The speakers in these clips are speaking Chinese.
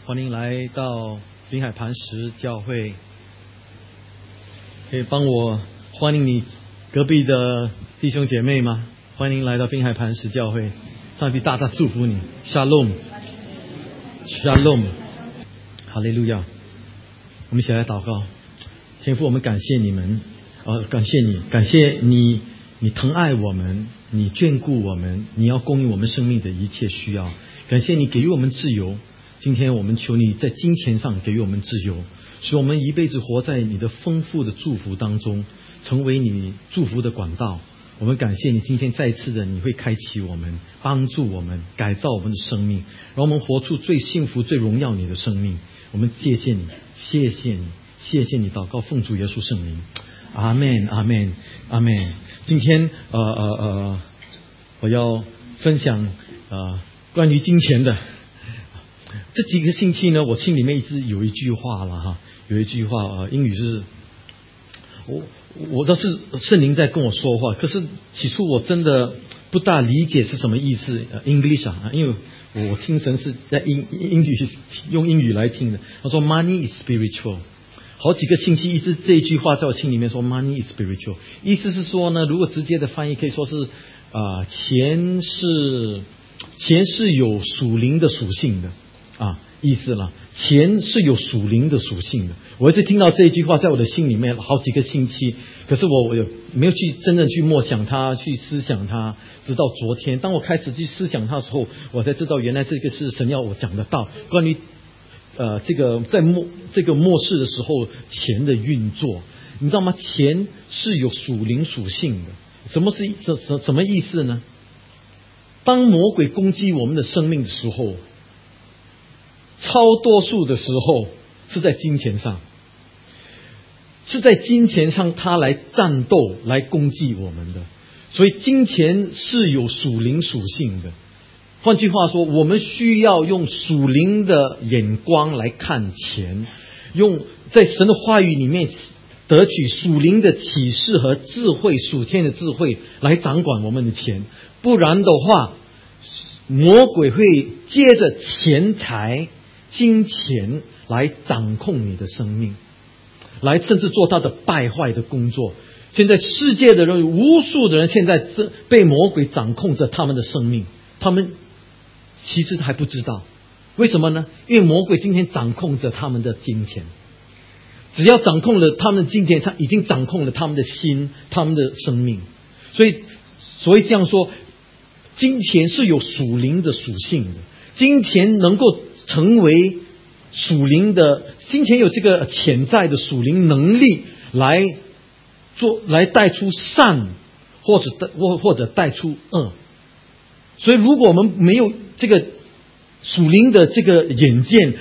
欢迎来到滨海磐石教会，可以帮我欢迎你隔壁的弟兄姐妹吗？欢迎来到滨海磐石教会，上帝大大祝福你。 Shalom Shalom 哈利路亚。我们一起来祷告。天父，我们感谢你们，感谢你疼爱我们，你眷顾我们，你要供应我们生命的一切需要。感谢你给予我们自由，今天我们求你在金钱上给予我们自由，使我们一辈子活在你的丰富的祝福当中，成为你祝福的管道。我们感谢你今天再一次的你会开启我们，帮助我们，改造我们的生命，让我们活出最幸福最荣耀你的生命。我们谢谢你，谢谢你，谢谢你。祷告奉主耶稣圣名，阿们，阿们，阿们。今天我要分享关于金钱的。这几个星期呢，我心里面一直有一句话了哈，有一句话英语是我知道是圣灵在跟我说话，可是起初我真的不大理解是什么意思，English 因为我听神是在用英语来听的。他说 Money is spiritual， 好几个星期一直这一句话在我心里面说 Money is spiritual， 意思是说呢，如果直接的翻译可以说是钱是有属灵的属性的意思了，钱是有属灵的属性的。我一直听到这一句话在我的心里面好几个星期，可是我没有去真正去默想它，去思想它，直到昨天当我开始去思想它的时候，我才知道原来这个是神要我讲的道，关于这个在末世的时候钱的运作。你知道吗？钱是有属灵属性的。什么意思呢？当魔鬼攻击我们的生命的时候，超多数的时候是在金钱上，他来战斗，来攻击我们的。所以金钱是有属灵属性的。换句话说，我们需要用属灵的眼光来看钱，用在神的话语里面得取属灵的启示和智慧，属天的智慧来掌管我们的钱。不然的话，魔鬼会接着钱财金钱来掌控你的生命，来甚至做他的败坏的工作。现在世界的人，无数的人现在被魔鬼掌控着他们的生命，他们其实还不知道。为什么呢？因为魔鬼今天掌控着他们的金钱，只要掌控了他们的金钱，他已经掌控了他们的心，他们的生命。所以这样说，金钱是有属灵的属性的，金钱能够成为属灵的，金钱有这个潜在的属灵能力来带出善，或者带出恶。所以如果我们没有这个属灵的这个眼见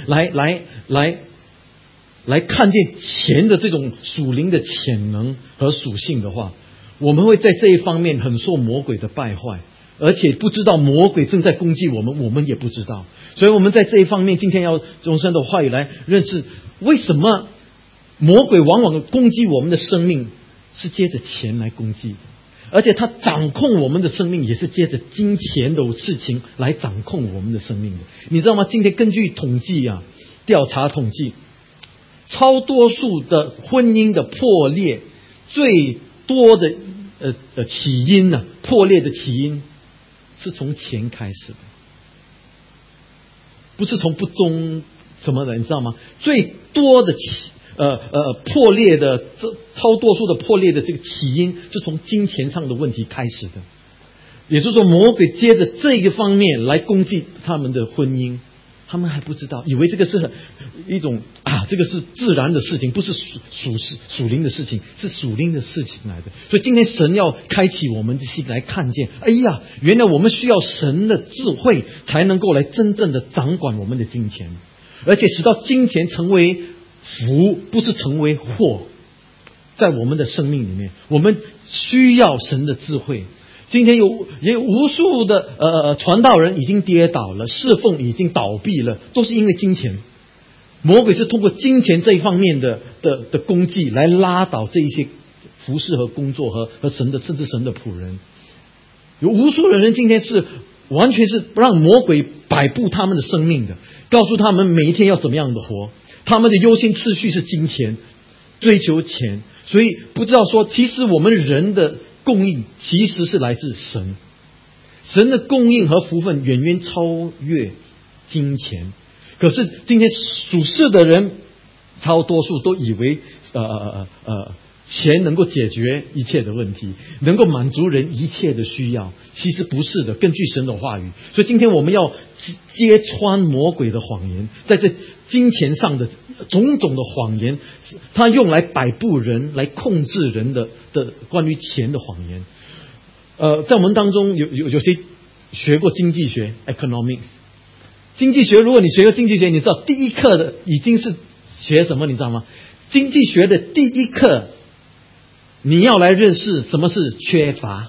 来看见钱的这种属灵的潜能和属性的话，我们会在这一方面很受魔鬼的败坏，而且不知道魔鬼正在攻击我们，我们也不知道。所以我们在这一方面今天要用神的话语来认识，为什么魔鬼往往攻击我们的生命是接着钱来攻击，而且他掌控我们的生命也是接着金钱的事情来掌控我们的生命的。你知道吗？今天根据统计调查统计，超多数的婚姻的破裂，最多的起因破裂的起因是从钱开始的，不是从不忠什么的，你知道吗？最多的破裂的超多数的破裂的这个起因是从金钱上的问题开始的。也就是说，魔鬼接着这个方面来攻击他们的婚姻，他们还不知道，以为这个是一种这个是自然的事情，不是属灵的事情，是属灵的事情来的。所以今天神要开启我们的心来看见，原来我们需要神的智慧才能够来真正的掌管我们的金钱，而且使到金钱成为福，不是成为祸。在我们的生命里面，我们需要神的智慧。今天也有无数的传道人已经跌倒了，侍奉已经倒闭了，都是因为金钱。魔鬼是通过金钱这一方面的攻击来拉倒这一些服侍和工作和神的甚至神的仆人。有无数的人今天是完全是让魔鬼摆布他们的生命的，告诉他们每一天要怎么样的活。他们的优先次序是金钱，追求钱，所以不知道说，其实我们人的供应其实是来自神，神的供应和福分远远超越金钱。可是今天属世的人超多数都以为钱能够解决一切的问题，能够满足人一切的需要。其实不是的，根据神的话语。所以今天我们要揭穿魔鬼的谎言，在这金钱上的种种的谎言，他用来摆布人，来控制人的关于钱的谎言。在我们当中有谁学过经济学 （economics）？ 经济学，如果你学过经济学，你知道第一课的已经是学什么？你知道吗？经济学的第一课，你要来认识什么是缺乏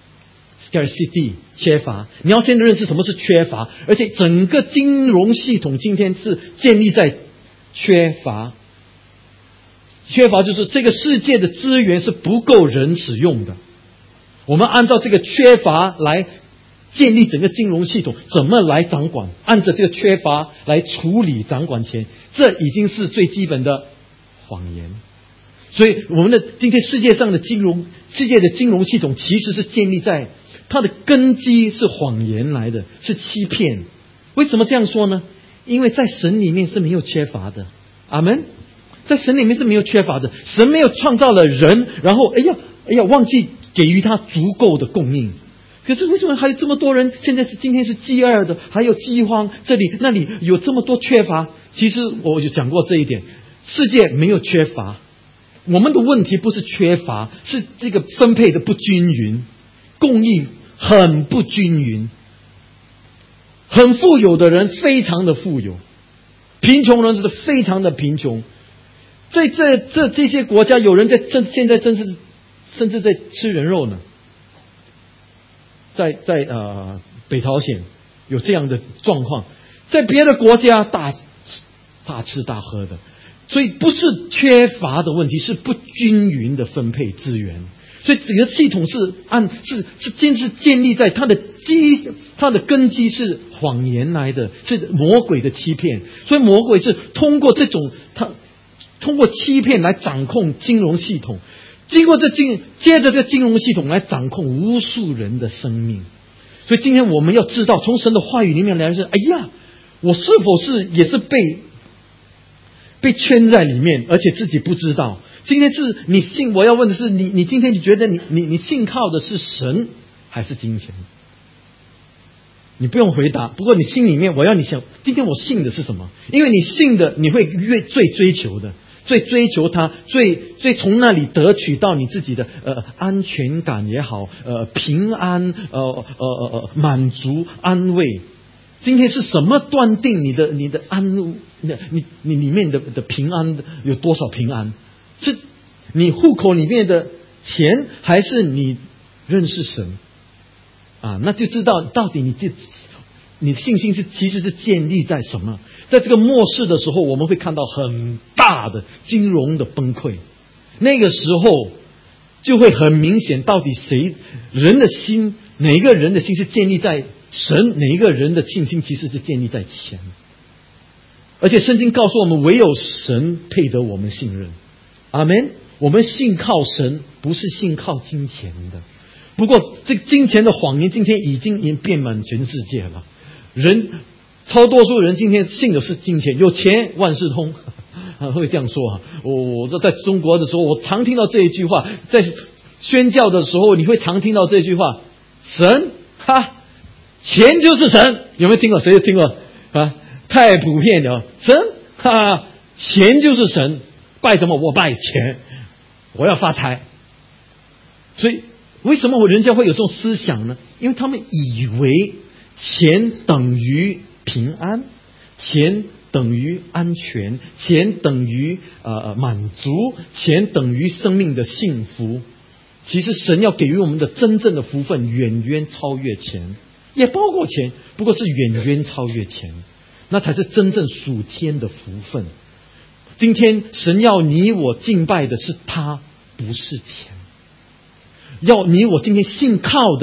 （scarcity）， 缺乏。你要先认识什么是缺乏，而且整个金融系统今天是建立在缺乏。缺乏就是这个世界的资源是不够人使用的。我们按照这个缺乏来建立整个金融系统，怎么来掌管？按照这个缺乏来处理掌管钱，这已经是最基本的谎言。所以我们的今天世界上的世界的金融系统其实是建立在它的根基是谎言来的，是欺骗。为什么这样说呢？因为在神里面是没有缺乏的。阿们。在神里面是没有缺乏的。神没有创造了人，然后忘记给予他足够的供应。可是为什么还有这么多人现在今天是饥饿的，还有饥荒，这里那里有这么多缺乏？其实我就讲过这一点，世界没有缺乏，我们的问题不是缺乏，是这个分配的不均匀，供应很不均匀。很富有的人非常的富有，贫穷人是非常的贫穷。在这些国家，有人现在甚至在吃人肉呢。在北朝鲜有这样的状况，在别的国家大吃大喝的，所以不是缺乏的问题，是不均匀的分配资源。所以整个系统是建立在它的根基是谎言来的，是魔鬼的欺骗。所以魔鬼是通过欺骗来掌控金融系统。接着这金融系统来掌控无数人的生命。所以今天我们要知道，从神的话语里面来说，我是否也是被圈在里面，而且自己不知道。今天是你信，我要问的是你今天你觉得你信靠的是神还是金钱？你不用回答，不过你心里面我要你想，今天我信的是什么？因为你信的，你会最追求的。最追求它，最从那里得取到你自己的安全感也好，平安，满足安慰。今天是什么断定你的安，你里面的平安有多少平安？是你户口里面的钱，还是你认识神啊？那就知道到底你的信心其实是建立在什么？在这个末世的时候，我们会看到很大的金融的崩溃。那个时候就会很明显，到底哪一个人的心是建立在神，哪一个人的信心其实是建立在钱。而且圣经告诉我们，唯有神配得我们信任。阿们。我们信靠神，不是信靠金钱的。不过这金钱的谎言今天已经遍满全世界了。超多数人今天信的是金钱，有钱万事通，会这样说啊。我在中国的时候，我常听到这一句话，在宣教的时候，你会常听到这句话：神钱就是神。有没有听过？谁有听过啊？太普遍了。神钱就是神，拜什么？我拜钱，我要发财。所以为什么人家会有这种思想呢？因为他们以为钱等于平安，钱等于安全，钱等于满足，钱等于生命的幸福。其实神要给予我们的真正的福分远远超越钱，也包括钱，不过是远远超越钱，那才是真正属天的福分。今天神要你我敬拜的是他，不是钱。要你我今天信靠的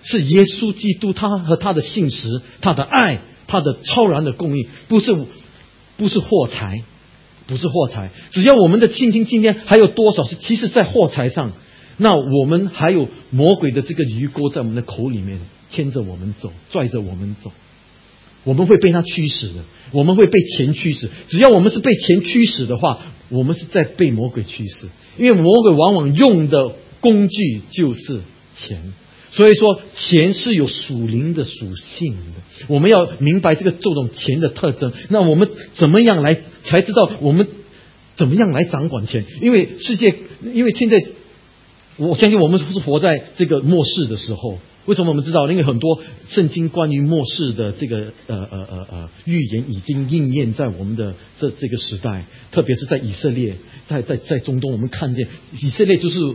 是耶稣基督他和他的信实，他的爱，他的超然的供应，不是货财，不是货财。只要我们的信心今天还有多少是其实在货财上，那我们还有魔鬼的这个鱼钩在我们的口里面牵着我们走，拽着我们走。我们会被他驱使的，我们会被钱驱使。只要我们是被钱驱使的话，我们是在被魔鬼驱使，因为魔鬼往往用的工具就是钱。所以说钱是有属灵的属性的，我们要明白这种钱的特征。那我们怎么样来才知道我们怎么样来掌管钱？因为现在我相信我们是活在这个末世的时候。为什么我们知道？因为很多圣经关于末世的这个预言已经应验在我们的这个时代，特别是在以色列，在中东，我们看见以色列就是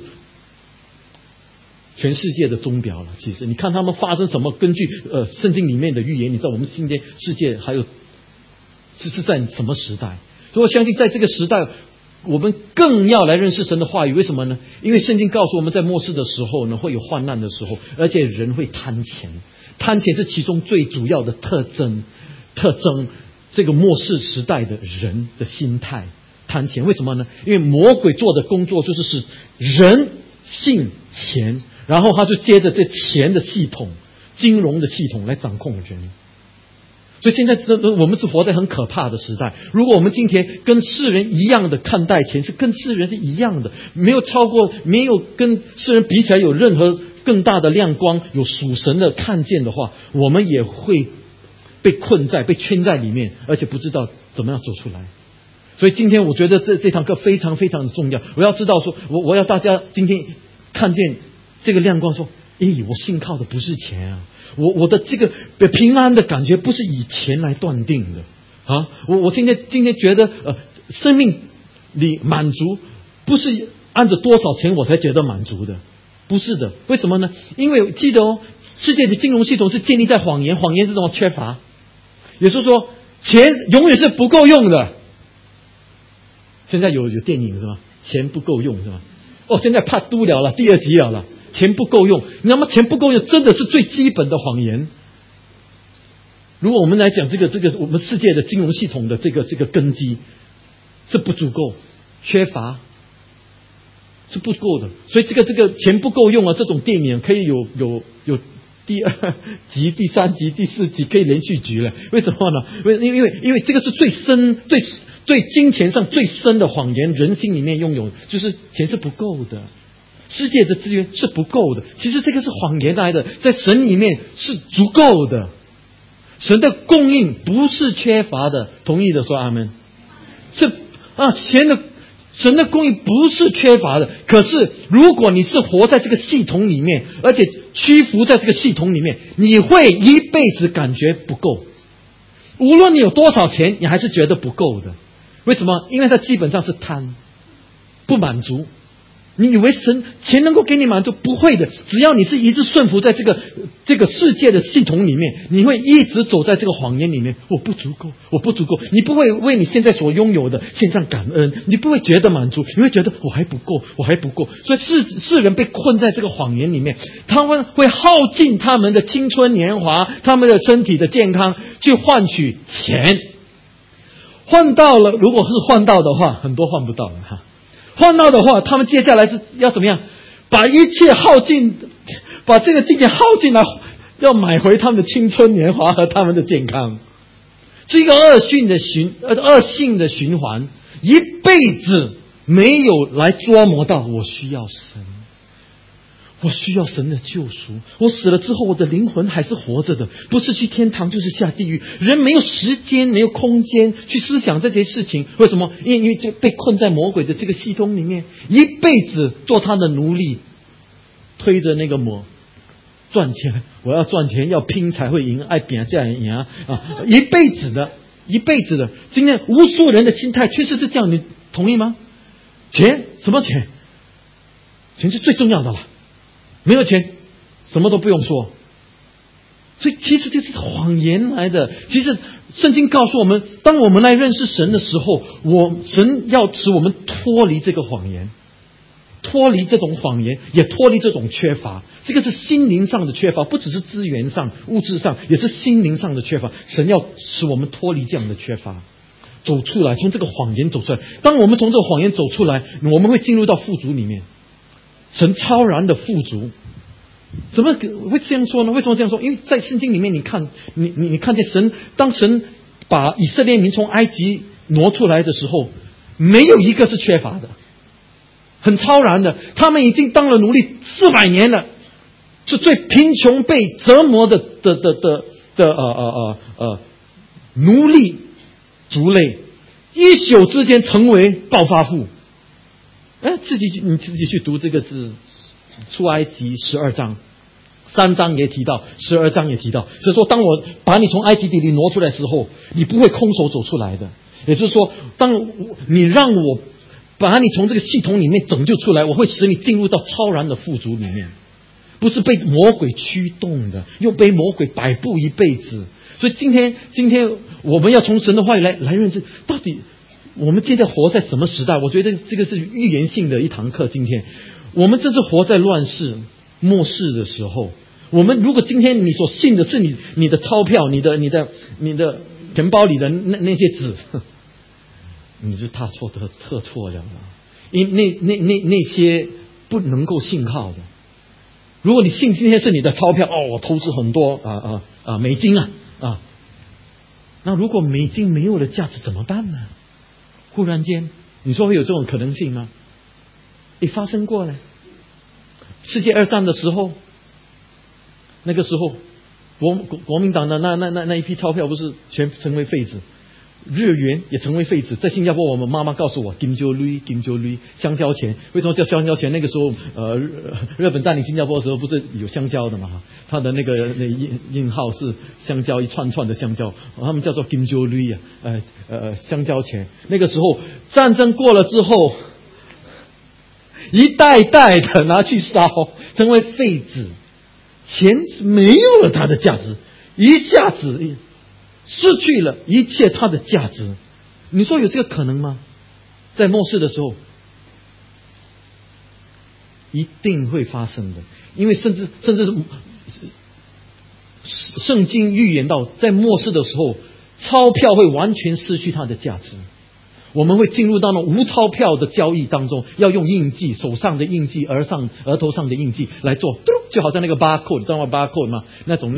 全世界的钟表了。其实你看他们发生什么，根据圣经里面的预言，你知道我们今天世界还有是在什么时代？所以我相信在这个时代，我们更要来认识神的话语。为什么呢？因为圣经告诉我们在末世的时候呢，会有患难的时候，而且人会贪钱。贪钱是其中最主要的特征。这个末世时代的人的心态，贪钱。为什么呢？因为魔鬼做的工作就是使人信钱，然后他就接着这钱的系统、金融的系统来掌控人。所以现在我们是活在很可怕的时代。如果我们今天跟世人一样的看待钱，是跟世人是一样的，没有跟世人比起来有任何更大的亮光，有属神的看见的话，我们也会被圈在里面，而且不知道怎么样走出来。所以今天我觉得这堂课非常非常的重要。我要知道说，我要大家今天看见这个亮光，说，我信靠的不是钱啊。我的这个平安的感觉不是以钱来断定的啊！我今天觉得生命里满足不是按着多少钱我才觉得满足的，不是的。为什么呢？因为记得世界的金融系统是建立在谎言是什么？缺乏。也就是说，钱永远是不够用的。现在有电影是吗？钱不够用是吗？现在怕嘟了第2集了。钱不够用，那么钱不够用真的是最基本的谎言。如果我们来讲这个我们世界的金融系统的这个根基是不足够，缺乏是不够的。所以这个钱不够用啊，这种电影可以有第2集、第3集、第4集可以连续剧了。为什么呢？因为这个是最深、最金钱上最深的谎言，人心里面拥有就是钱是不够的。世界的资源是不够的，其实这个是谎言来的，在神里面是足够的，神的供应不是缺乏的，同意的说阿们。神的供应不是缺乏的，可是如果你是活在这个系统里面，而且屈服在这个系统里面，你会一辈子感觉不够，无论你有多少钱，你还是觉得不够的。为什么？因为它基本上是贪，不满足。你以为钱能够给你满足？不会的。只要你是一直顺服在这个世界的系统里面，你会一直走在这个谎言里面。我不足够。你不会为你现在所拥有的献上感恩，你不会觉得满足，你会觉得我还不够。所以世人被困在这个谎言里面，他们会耗尽他们的青春年华，他们的身体的健康，去换取钱。换到了，如果是换到的话，很多换不到的哈。换到的话，他们接下来是要怎么样？把一切耗尽，把这个金钱耗尽来，要买回他们的青春年华和他们的健康，是一个恶性的循环，一辈子没有来琢磨到我需要神，我需要神的救赎。我死了之后，我的灵魂还是活着的，不是去天堂就是下地狱。人没有时间，没有空间去思想这些事情。为什么？因为就被困在魔鬼的这个系统里面，一辈子做他的奴隶，推着那个魔赚钱。我要赚钱，要拼才会赢，爱拼才会赢啊！一辈子的。今天无数人的心态确实是这样，你同意吗？钱，什么钱？钱是最重要的了。没有钱，什么都不用说。所以其实这是谎言来的。其实圣经告诉我们，当我们来认识神的时候，神要使我们脱离这个谎言。 脱离这种谎言，也脱离这种缺乏。这个是心灵上的缺乏，不只是资源上、物质上，也是心灵上的缺乏。神要使我们脱离这样的缺乏，走出来，从这个谎言走出来。当我们从这个谎言走出来，我们会进入到富足里面。神超然的富足，怎么会这样说呢？为什么这样说？因为在圣经里面，你看见神，当神把以色列民从埃及挪出来的时候，没有一个是缺乏的，很超然的。他们已经当了奴隶400年了，是最贫穷被折磨的奴隶族类，一宿之间成为暴发户。你自己去读，这个是出埃及12章，3章也提到，12章也提到，是说当我把你从埃及地里挪出来的时候，你不会空手走出来的。也就是说，当你让我把你从这个系统里面拯救出来，我会使你进入到超然的富足里面，不是被魔鬼驱动的，又被魔鬼摆布一辈子。所以今天我们要从神的话语来认识，到底我们现在活在什么时代？我觉得这个是预言性的一堂课。今天我们这是活在乱世末世的时候。我们如果今天你所信的是你的钞票，你的钱包里的那些纸，你就特错了。因为那些不能够信靠的。如果你信今天是你的钞票，我投资很多美金那如果美金没有了价值怎么办呢？忽然间，你说会有这种可能性吗？也发生过呢。世界2战的时候，那个时候国民党的那一批钞票不是全成为废纸，日元也成为废纸。在新加坡，我们妈妈告诉我金蕉类香蕉钱。为什么叫香蕉钱？那个时候日本占领新加坡的时候不是有香蕉的嘛？它的那印号是香蕉，一串串的香蕉，他们叫做金蕉类香蕉钱。那个时候战争过了之后，一袋袋的拿去烧，成为废纸。钱没有了它的价值，一下子失去了一切它的价值。你说有这个可能吗？在末世的时候一定会发生的。因为甚至是圣经预言到，在末世的时候，钞票会完全失去它的价值。我们会进入到那无钞票的交易当中，要用印记，手上的印记、额头上的印记来做，就好像那个 barcode， 你知道吗 barcode 吗？那种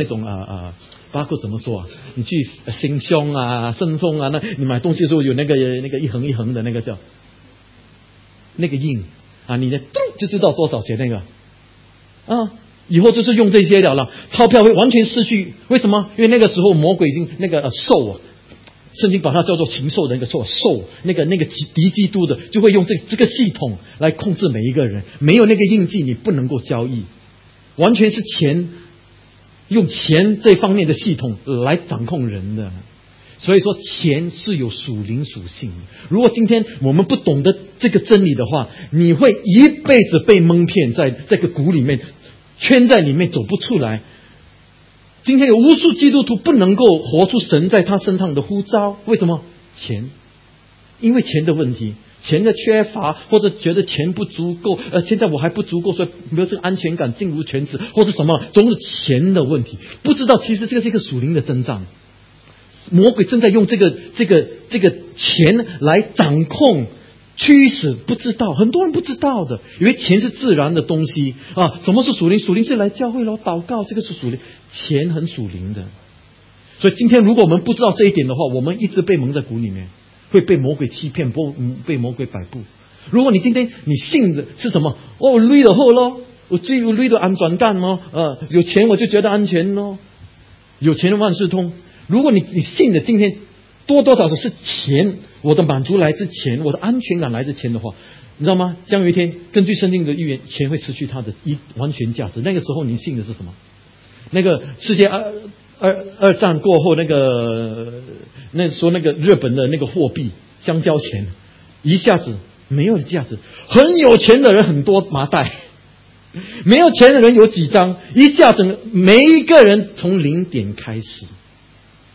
barcode 怎么说啊？你去新胸盛松那你买东西的时候有那个一横一横的那个叫那个印你的就知道多少钱那个以后就是用这些了，钞票会完全失去。为什么？因为那个时候魔鬼已经那个兽圣经把它叫做禽兽的那个兽，那个敌基督的就会用这个系统来控制每一个人。没有那个印记，你不能够交易，完全是用钱这方面的系统来掌控人的。所以说，钱是有属灵属性的。如果今天我们不懂得这个真理的话，你会一辈子被蒙骗，在这个谷里面圈在里面走不出来。今天有无数基督徒不能够活出神在他身上的呼召，为什么？钱，因为钱的问题，钱的缺乏，或者觉得钱不足够，现在我还不足够，所以没有这个安全感，敬如全职，或是什么，总是钱的问题。不知道其实这个是一个属灵的征战，魔鬼正在用这个钱来掌控。驱使不知道，很多人不知道的，以为钱是自然的东西什么是属灵？属灵是来教会祷告，这个是属灵，钱很属灵的。所以今天如果我们不知道这一点的话，我们一直被蒙在鼓里面，会被魔鬼欺骗，被魔鬼摆布。如果你今天你信的是什么？累了后咯，我最累的安全感有钱我就觉得安全咯，有钱万事通。如果你信的今天多少是钱，我的满足来自钱，我的安全感来自钱的话，你知道吗？将有一天根据圣经的预言，钱会失去它的完全价值。那个时候你信的是什么？那个世界二战过后，那时候那个日本的那个货币香蕉钱一下子没有价值。很有钱的人很多麻袋，没有钱的人有几张，一下子每一个人从0点开始。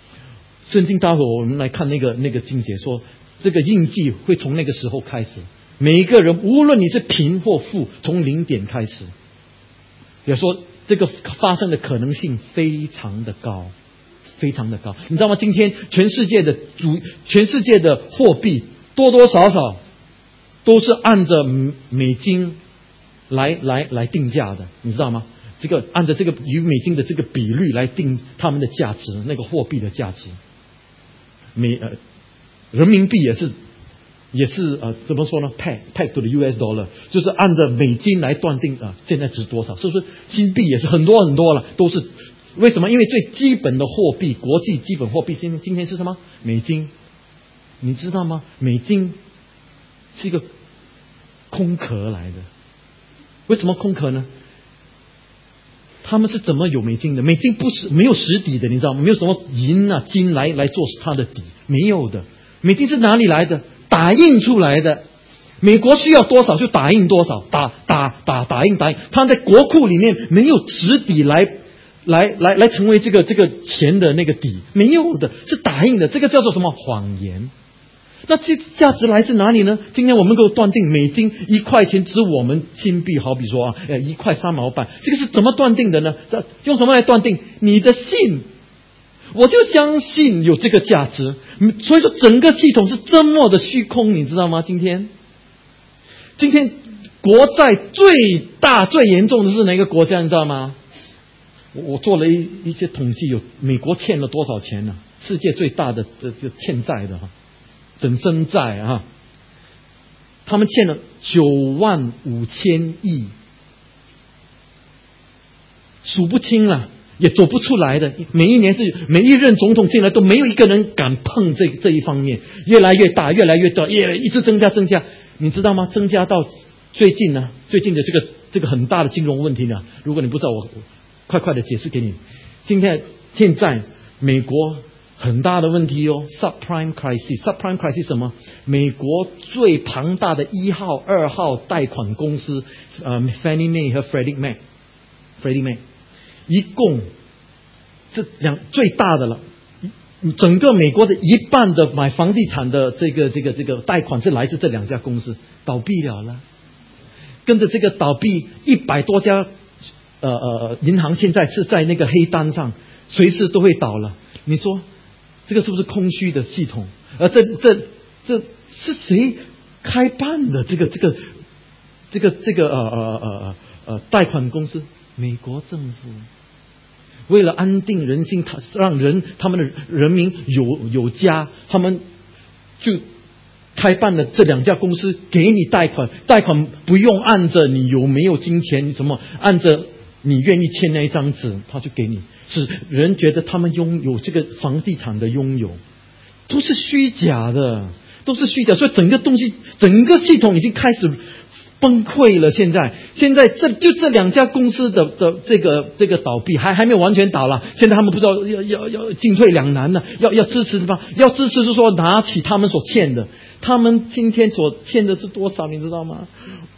圣经待会我们来看那个经节说，这个印记会从那个时候开始每一个人，无论你是贫或富，从零点开始，也说这个发生的可能性非常的高，非常的高。你知道吗？今天全世界的货币多多少少都是按着美金来定价的，你知道吗？这个按照这个与美金的这个比率来定他们的价值，那个货币的价值。人民币也是怎么说呢 ？Peg to the US dollar， 就是按照美金来断定现在值多少，是不是？新币也是很多很多了，都是为什么？因为最基本的货币，国际基本货币今天是什么？美金，你知道吗？美金是一个空壳来的。为什么空壳呢？他们是怎么有美金的？美金没有实底的，你知道吗？没有什么银啊金来做它的底，没有的。美金是哪里来的？打印出来的。美国需要多少就打印多少，打印。他在国库里面没有实底来成为这个钱的那个底，没有的，是打印的。这个叫做什么？谎言。那这价值来自哪里呢？今天我们能够断定美金1块钱值我们新币，好比说1块3毛半，这个是怎么断定的呢？用什么来断定？你的信，我就相信有这个价值。所以说整个系统是这么的虚空，你知道吗？今天国债最大最严重的是哪个国家？你知道吗？我做了一些统计，有美国欠了多少钱呢？世界最大的这欠债的整身债他们欠了95000亿，数不清了，也走不出来的。每一任总统进来都没有一个人敢碰这一方面，越来越大，越来越大，一直增加。你知道吗？增加到最近的这个很大的金融问题呢。如果你不知道，我快的解释给你。现在美国很大的问题subprime crisis 什么？美国最庞大的1号、2号贷款公司Fannie Mae 和 Freddie Mac， 一共这最大的了。整个美国的一半的买房地产的这个贷款是来自这2家公司，倒闭了。跟着这个倒闭100多家银行现在是在那个黑单上，随时都会倒了。你说这个是不是空虚的系统？这是谁开办的？这个贷款公司，美国政府为了安定人心，让他们的人民有家，他们就开办了这2家公司给你贷款不用按着你有没有金钱什么，按着你愿意签那一张纸，他就给你。使人觉得他们拥有这个房地产的拥有，都是虚假的，都是虚假。所以整个系统已经开始崩溃了。现在这2家公司的这个倒闭还没有完全倒了。现在他们不知道要进退两难了，要支持吗？要支持是说拿起他们所欠的，他们今天所欠的是多少？你知道吗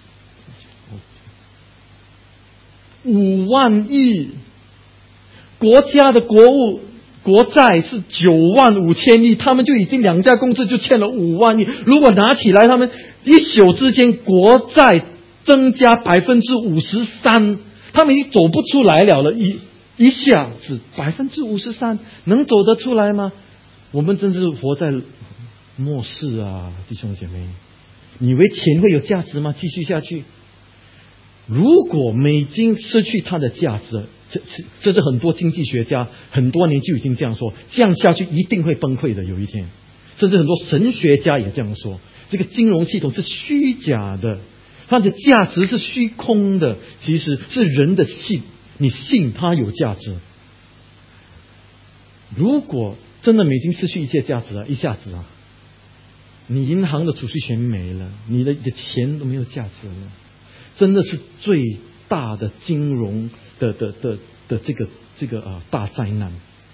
？5万亿。国家的国债是95000亿，他们就已经2家公司就欠了5万亿。如果拿起来，他们一宿之间国债增加53%，他们已经走不出来了。一下子53%，能走得出来吗？我们真是活在末世啊，弟兄姐妹！你以为钱会有价值吗？继续下去，如果美金失去它的价值，这是很多经济学家很多年就已经这样说，这样下去一定会崩溃的，有一天。甚至很多神学家也这样说，这个金融系统是虚假的，它的价值是虚空的，其实是人的信，你信它有价值。如果真的美金失去一切价值一下子你银行的储蓄全没了，你的钱都没有价值了，真的是最大的金融的这个大灾难。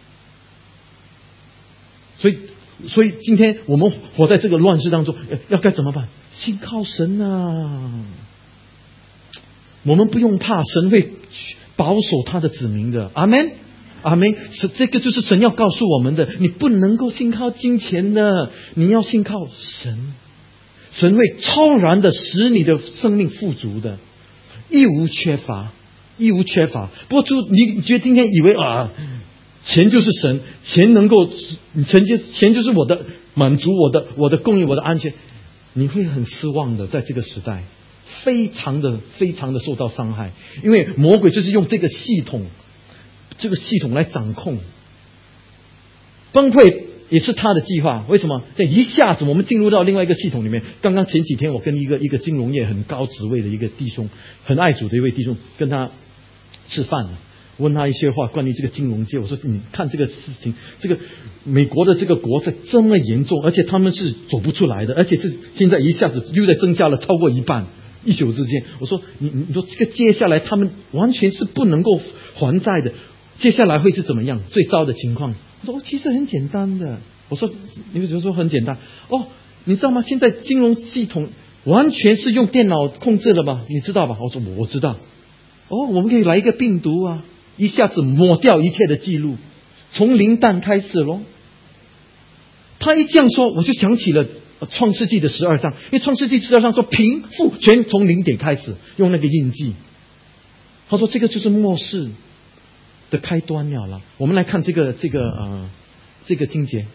所以今天我们活在这个乱世当中，要该怎么办？信靠神啊！我们不用怕，神会保守他的子民的。阿们，阿们。这个就是神要告诉我们的，你不能够信靠金钱的，你要信靠神。 神会超然的使你的生命富足的，一无缺乏，一无缺乏。不过你觉得今天以为钱就是神，钱能够，钱就是我的满足，我的供应，我的安全，你会很失望的。在这个时代，非常的受到伤害，因为魔鬼就是用这个系统来掌控，崩溃也是他的计划。为什么？这一下子我们进入到另外一个系统里面。刚刚前几天我跟一个金融业很高职位的一个弟兄，很爱主的一位弟兄，跟他吃饭了，问他一些话关于这个金融界。我说你看这个事情，这个美国的这个国债这么严重，而且他们是走不出来的，而且是现在一下子又在增加了超过一半，一宿之间。我说你说这个接下来他们完全是不能够还债的，接下来会是怎么样？最糟的情况。我说其实很简单的。我说你为什么说很简单？你知道吗？现在金融系统完全是用电脑控制了吧？你知道吧？我说我知道。我们可以来一个病毒啊，一下子抹掉一切的记录，从零蛋开始咯。他一这样说，我就想起了创世纪的12章，因为创世纪12章说贫富全从零点开始，用那个印记。他说这个就是末世的开端了。我们来看这个经节，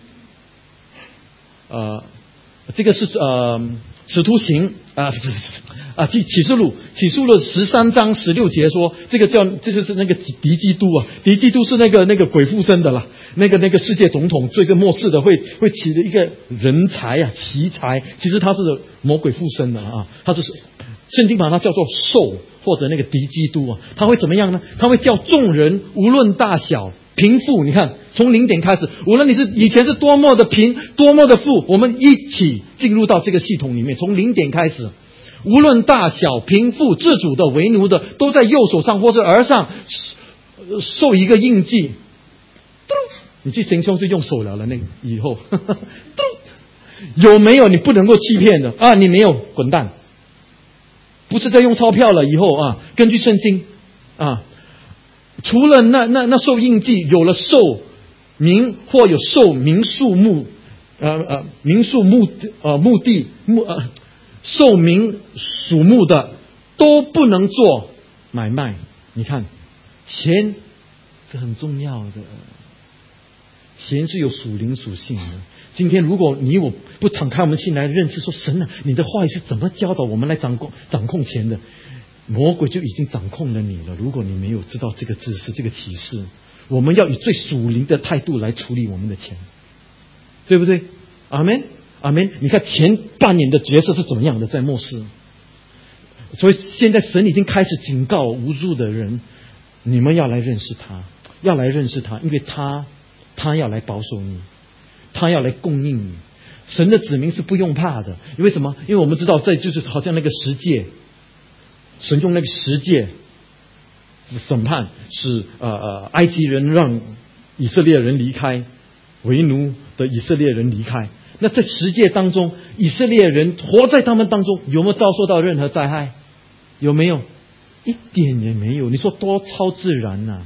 这个是使徒行启示录13章16节说，这就是那个敌基督啊，敌基督是那个鬼附身的啦，那个世界总统，这个末世的会起的一个人才啊，奇才，其实他是魔鬼附身的啊，他是圣经把它叫做兽或者那个敌基督啊，他会怎么样呢？他会叫众人无论大小贫富，你看从零点开始，无论你是以前是多么的贫多么的富，我们一起进入到这个系统里面，从零点开始，无论大小贫富，自主的为奴的，都在右手上或是额上受一个印记。你去行凶是用手了那个以后有没有？你不能够欺骗的你没有滚蛋，不是在用钞票了以后根据圣经除了那受印记，有了寿名或有寿名数目名数目的寿名属目的都不能做买卖。你看钱是很重要的，钱是有属灵属性的。今天如果你我不敞开我们心来认识说，神你的话语是怎么教导我们来掌控钱的，魔鬼就已经掌控了你了。如果你没有知道这个知识这个启示，我们要以最属灵的态度来处理我们的钱，对不对？阿们阿们。你看钱扮演的角色是怎么样的在末世，所以现在神已经开始警告无数的人，你们要来认识他，要来认识他，因为他要来保守你，他要来供应你。神的子民是不用怕的，因为什么？因为我们知道这就是好像那个十诫，神用那个十诫审判，使埃及人让以色列人离开，为奴的以色列人离开。那在十诫当中，以色列人活在他们当中，有没有遭受到任何灾害？有没有？一点也没有。你说多超自然呐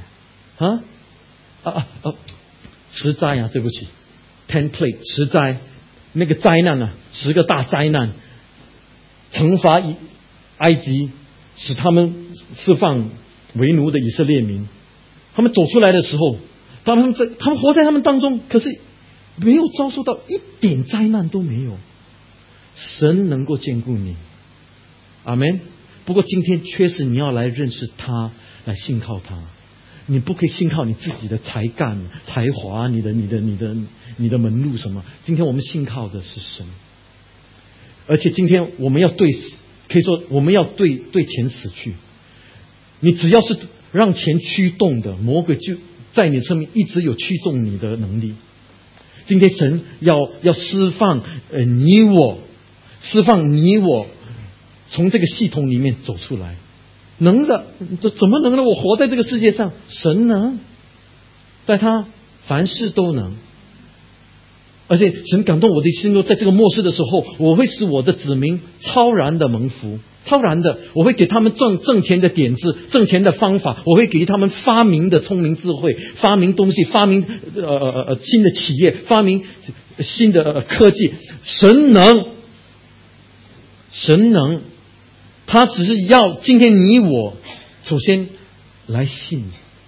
十灾对不起 ，10 plague 十灾，那个灾难10个大灾难，惩罚埃及，使他们释放为奴的以色列民。他们走出来的时候，他们活在他们当中，可是没有遭受到一点灾难都没有。神能够眷顾你，阿们。不过今天确实你要来认识他，来信靠他。你不可以信靠你自己的才干、才华、你的门路什么。今天我们信靠的是神，而且今天我们要可以说我们要对钱死去。你只要是让钱驱动的，魔鬼就在你生命一直有驱动你的能力。今天神要释放你我从这个系统里面走出来。能的，怎么能呢？我活在这个世界上，神能，在他凡事都能。而且神感动我的心，说在这个末世的时候，我会使我的子民超然的蒙福，超然的，我会给他们挣钱的点子，挣钱的方法，我会给他们发明的聪明智慧，发明东西，发明新的企业，发明新的科技。神能， 神能，他只是要今天你我首先来信，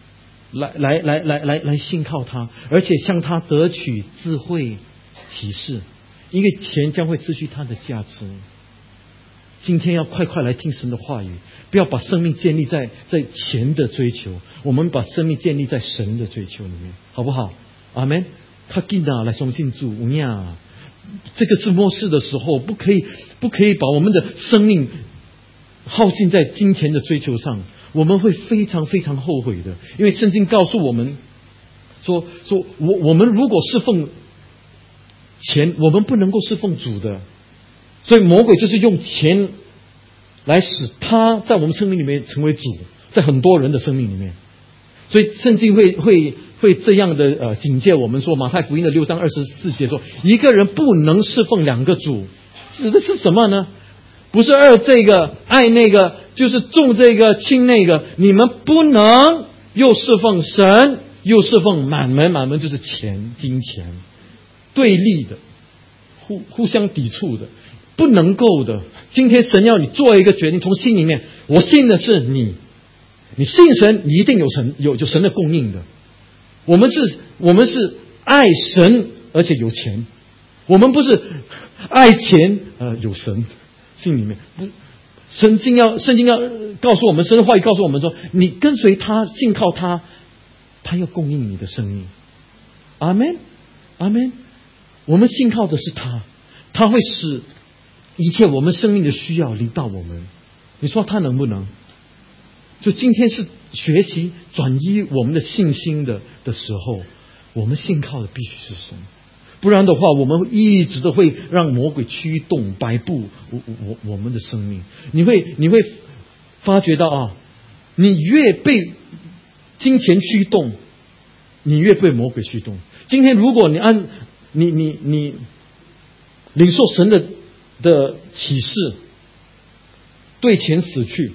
来信靠他，而且向他得取智慧启示，因为钱将会失去它的价值。今天要快来听神的话语，不要把生命建立在钱的追求，我们把生命建立在神的追求里面，好不好？阿们。他紧啊，来相信主呀！这个是末世的时候，不可以把我们的生命耗尽在金钱的追求上，我们会非常非常后悔的。因为圣经告诉我们说我们如果侍奉钱，我们不能够侍奉主的。所以魔鬼就是用钱来使他在我们生命里面成为主，在很多人的生命里面。所以圣经会这样的警戒我们说，马太福音的6章24节说，一个人不能侍奉两个主，指的是什么呢？不是爱这个爱那个，就是重这个轻那个。你们不能又侍奉神，又侍奉满门就是钱，金钱对立的，互相抵触的。不能够的。今天神要你做一个决定，从心里面，我信的是你信神，你一定有神的供应的。我们是爱神，而且有钱。我们不是爱钱有神，心里面不。圣经要告诉我们，神的话语告诉我们说，你跟随他，信靠他，他要供应你的生命。阿们，阿们。我们信靠的是他，他会使一切我们生命的需要临到我们。你说他能不能？就今天是学习转移我们的信心的时候，我们信靠的必须是神，不然的话，我们一直都会让魔鬼驱动摆布我们的生命。你会发觉到啊，你越被金钱驱动，你越被魔鬼驱动。今天如果你领受神的启示，对钱死去，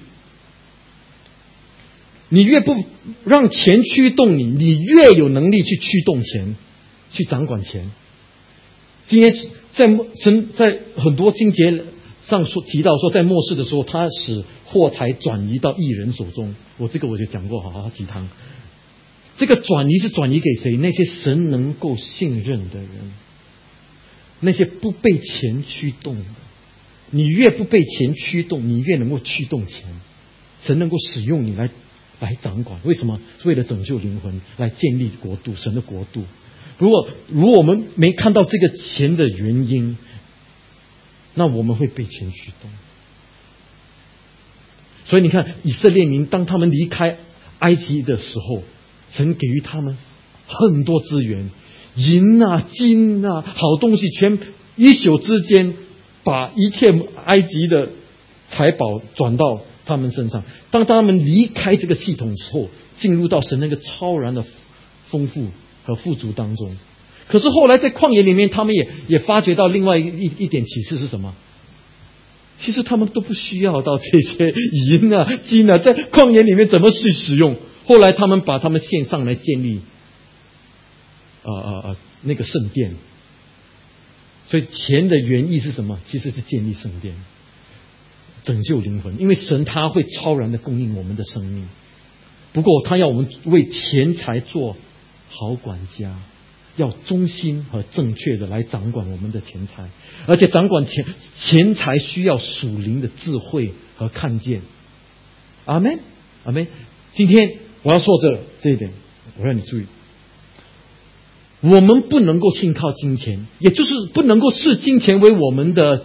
你越不让钱驱动你，你越有能力去驱动钱，去掌管钱。今天在很多经节上提到说，在末世的时候，他使货财转移到义人手中。我就讲过好几堂。这个转移是转移给谁？那些神能够信任的人，那些不被钱驱动的。你越不被钱驱动，你越能够驱动钱。神能够使用你来掌管，为什么？为了拯救灵魂，来建立国度，神的国度。如果我们没看到这个钱的原因，那我们会被钱驱动。所以你看，以色列民当他们离开埃及的时候，神给予他们很多资源，银啊、金啊，好东西，全一宿之间把一切埃及的财宝转到他们身上。当他们离开这个系统之后，进入到神那个超然的丰富和富足当中。可是后来在旷野里面，他们也发觉到另外一点启示是什么？其实他们都不需要到这些银啊、金啊，在旷野里面怎么去使用？后来他们把他们献上来建立那个圣殿。所以钱的原意是什么？其实是建立圣殿，拯救灵魂。因为神他会超然的供应我们的生命，不过他要我们为钱财做好管家，要忠心和正确的来掌管我们的钱财，而且掌管钱财需要属灵的智慧和看见。阿们，阿们。今天我要说这一点，我让你注意，我们不能够信靠金钱，也就是不能够视金钱为我们的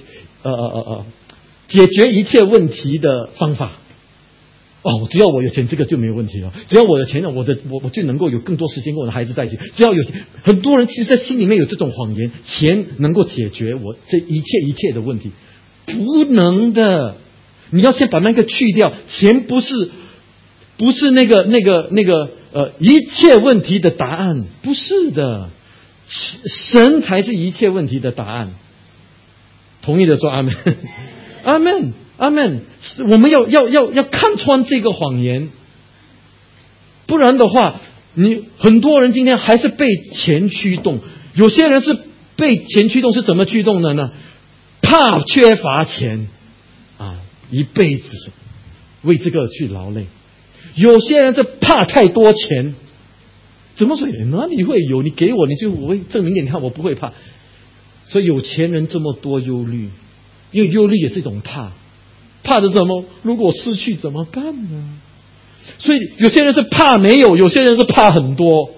解决一切问题的方法。只要我有钱，这个就没有问题了。只要我有钱，我就能够有更多时间跟我的孩子在一起。只要有钱，很多人其实在心里面有这种谎言，钱能够解决我这一切的问题，不能的。你要先把那个去掉，钱不是那个一切问题的答案，不是的，神才是一切问题的答案。同意的说阿们，阿们。阿们，我们要看穿这个谎言，不然的话，很多人今天还是被钱驱动。有些人是被钱驱动，是怎么驱动的呢？ 怕缺乏钱一辈子为这个去劳累。有些人是怕太多钱，怎么说？哪里会有？你给我，我会证明给你看，我不会怕。所以有钱人这么多忧虑，因为忧虑也是一种怕。怕的什么？如果失去怎么办呢？所以有些人是怕没有，有些人是怕很多，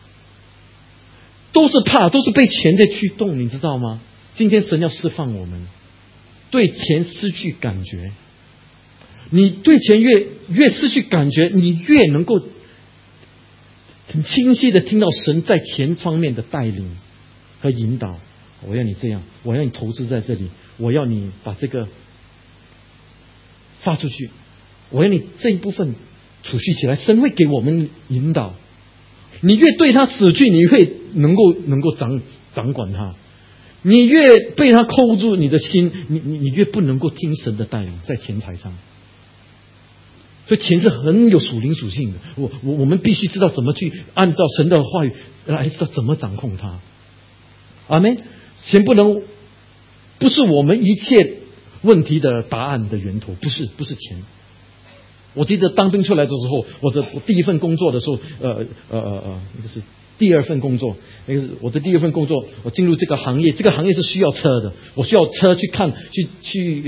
都是怕，都是被钱在驱动，你知道吗？今天神要释放我们，对钱失去感觉。你对钱越失去感觉，你越能够很清晰的听到神在钱方面的带领和引导。我要你这样，我要你投资在这里，我要你把这个发出去，我要你这一部分储蓄起来。神会给我们引导。你越对他死去，你会能够掌管他。你越被他扣住你的心，你越不能够听神的带领在钱财上。所以钱是很有属灵属性的，我们必须知道怎么去按照神的话语来知道怎么掌控它。阿们。钱不是我们一切问题的答案的源头，不是钱。我记得当兵出来的时候，我第一份工作的时候，那个是第二份工作，那个是我的第二份工作。我进入这个行业，这个行业是需要车的，我需要车去看，去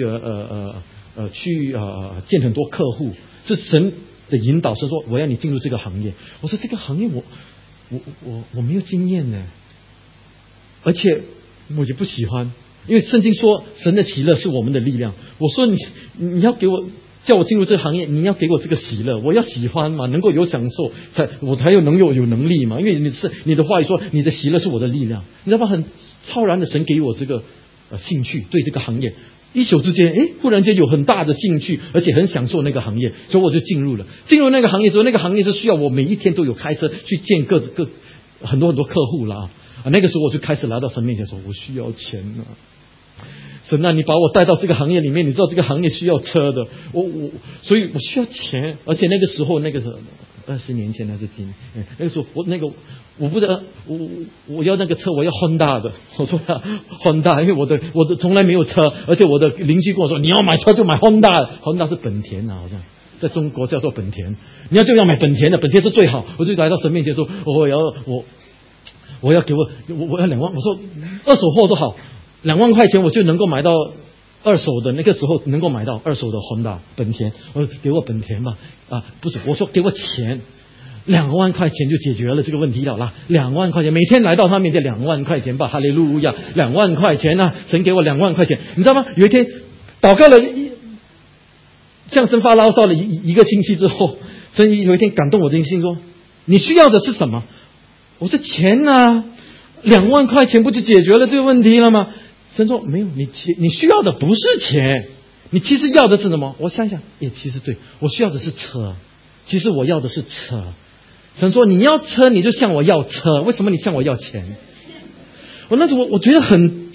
见很多客户。是神的引导，是说我要你进入这个行业。我说这个行业我没有经验呢，而且我也不喜欢，因为圣经说神的喜乐是我们的力量。我说你要给我叫我进入这个行业，你要给我这个喜乐，我要喜欢嘛，能够有享受，我才有能力嘛。因为你的话语说你的喜乐是我的力量，你知道吗？很超然的神给我这个兴趣，对这个行业。一宿之间，忽然间有很大的兴趣，而且很享受那个行业，所以我就进入了。进入那个行业之后，那个行业是需要我每一天都有开车去见很多客户啦。那个时候我就开始来到神面前说，我需要钱啊，神啊，你把我带到这个行业里面，你知道这个行业需要车的，所以我需要钱。而且那个时候20年前还是今年，那个时候我不知道我要那个车，我要 Honda 的。我说Honda， 因为我的从来没有车，而且我的邻居跟我说，你要买车就买 Honda 是本田啊，好像在中国叫做本田，你就要买本田的，本田是最好。我就来到神面前说，我要给我要2万，我说二手货都好，2万块钱我就能够买到二手的，那个时候能够买到二手的 Honda 本田。我说给我本田吧，不是，我说给我钱，2万块钱就解决了这个问题了啦。2万块钱，每天来到他面前2万块钱吧，哈利路亚，2万块钱啊，神给我2万块钱，你知道吗？有一天祷告了，向神发牢骚了一个星期之后，神有一天感动我的心说，你需要的是什么？我说钱啊，2万块钱不就解决了这个问题了吗？神说没有，你需要的不是钱，你其实要的是什么？我想想，其实对，我需要的是车，其实我要的是车。神说你要车你就向我要车，为什么你向我要钱？那时候我觉得很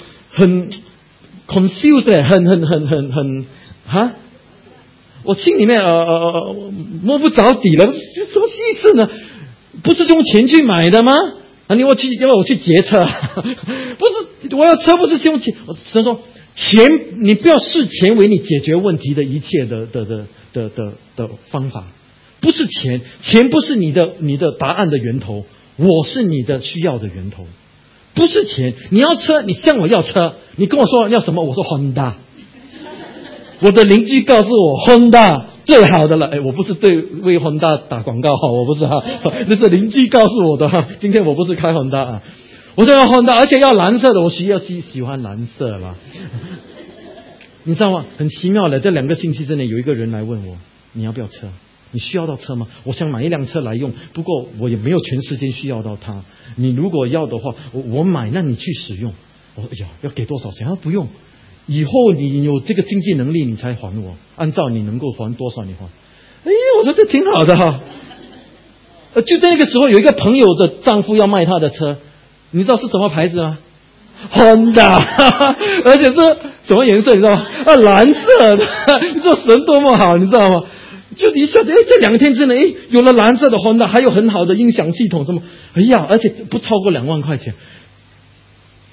confused， 很我心里面摸不着底了，什么意思呢？不是用钱去买的吗？你要我去劫车？不是，我要车不是用钱。神说钱，你不要视钱为你解决问题的一切的方法，不是钱，钱不是你的答案的源头，我是你的需要的源头，不是钱。你要车，你向我要车，你跟我说要什么，我说 Honda。我的邻居告诉我 Honda 最好的了，我不是为 Honda 打广告哈，我不是哈，这是邻居告诉我的哈。今天我不是开 Honda 啊，我说要 Honda， 而且要蓝色的，我喜欢蓝色啦。你知道吗？很奇妙的，这2个星期之内有一个人来问我，你要不要车？你需要到车吗？我想买一辆车来用，不过我也没有全时间需要到它。你如果要的话，我买，那你去使用。我说要给多少钱？不用。以后你有这个经济能力你才还我，按照你能够还多少你还。我说这挺好的哈。就在那个时候有一个朋友的丈夫要卖他的车，你知道是什么牌子吗？ Honda， 而且是什么颜色你知道吗？蓝色的。你知道神多么好你知道吗？就一下子这2天之内有了蓝色的 Honda， 还有很好的音响系统什么，而且不超过2万块钱。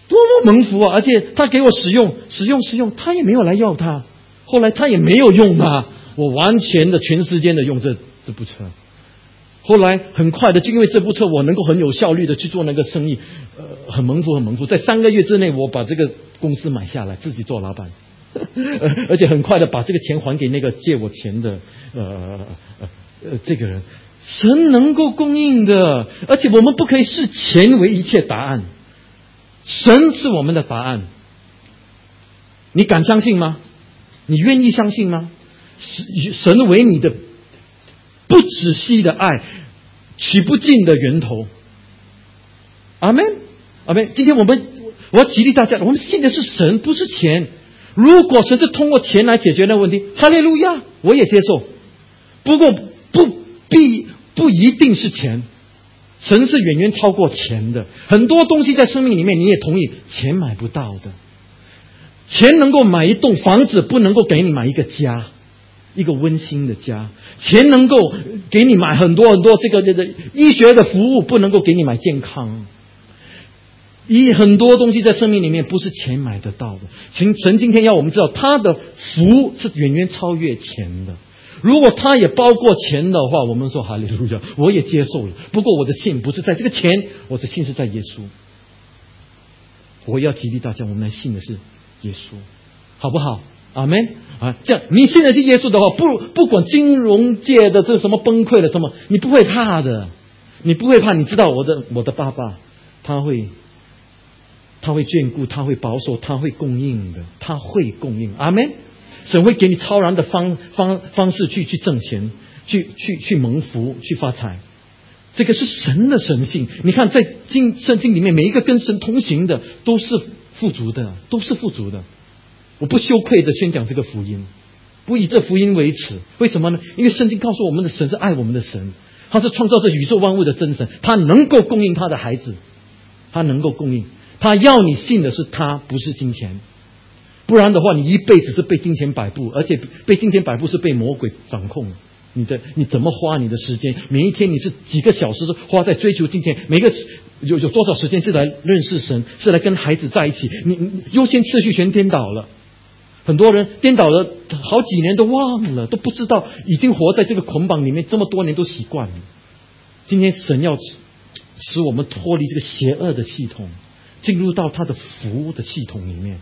多么蒙福啊！而且他给我使用，他也没有来要他，后来他也没有用啊，我完全的全时间的用这部车。后来很快的，就因为这部车，我能够很有效率的去做那个生意，很蒙福。在3个月之内，我把这个公司买下来，自己做老板，而且很快的把这个钱还给那个借我钱的这个人。神能够供应的，而且我们不可以视钱为一切答案，神是我们的答案。你敢相信吗？你愿意相信吗？神为你的不止息的爱，取不尽的源头。阿们，阿们。今天我要激励大家，我们信的是神，不是钱。如果神是通过钱来解决那个问题，哈利路亚，我也接受。不过不一定是钱，神是远远超过钱的。很多东西在生命里面，你也同意，钱买不到的。钱能够买一栋房子，不能够给你买一个家，一个温馨的家。钱能够给你买很多这个医学的服务，不能够给你买健康。很多东西在生命里面不是钱买得到的。神今天要我们知道，他的福是远远超越钱的。如果他也包括钱的话，我们说哈利路亚，我也接受了。不过我的信不是在这个钱，我的信是在耶稣。我要激励大家，我们来信的是耶稣，好不好？阿们啊！这样你信的是耶稣的话，不管金融界的这什么崩溃了什么，你不会怕的，你不会怕。你知道我的爸爸，他会眷顾，他会保守，他会供应的，他会供应。阿们。神会给你超然的方式去挣钱，去蒙福，去发财。这个是神的神性。你看，在圣经里面，每一个跟神同行的都是富足的，都是富足的。我不羞愧的宣讲这个福音，不以这福音为耻。为什么呢？因为圣经告诉我们的神是爱我们的神，他是创造这宇宙万物的真神，他能够供应他的孩子，他能够供应。他要你信的是他，不是金钱。不然的话，你一辈子是被金钱摆布，而且被金钱摆布是被魔鬼掌控。你怎么花你的时间？每一天你是几个小时花在追求金钱？每个有多少时间是来认识神，是来跟孩子在一起？你优先次序全颠倒了。很多人颠倒了好几年都忘了，都不知道已经活在这个捆绑里面这么多年都习惯了。今天神要使我们脱离这个邪恶的系统，进入到他的福的系统里面。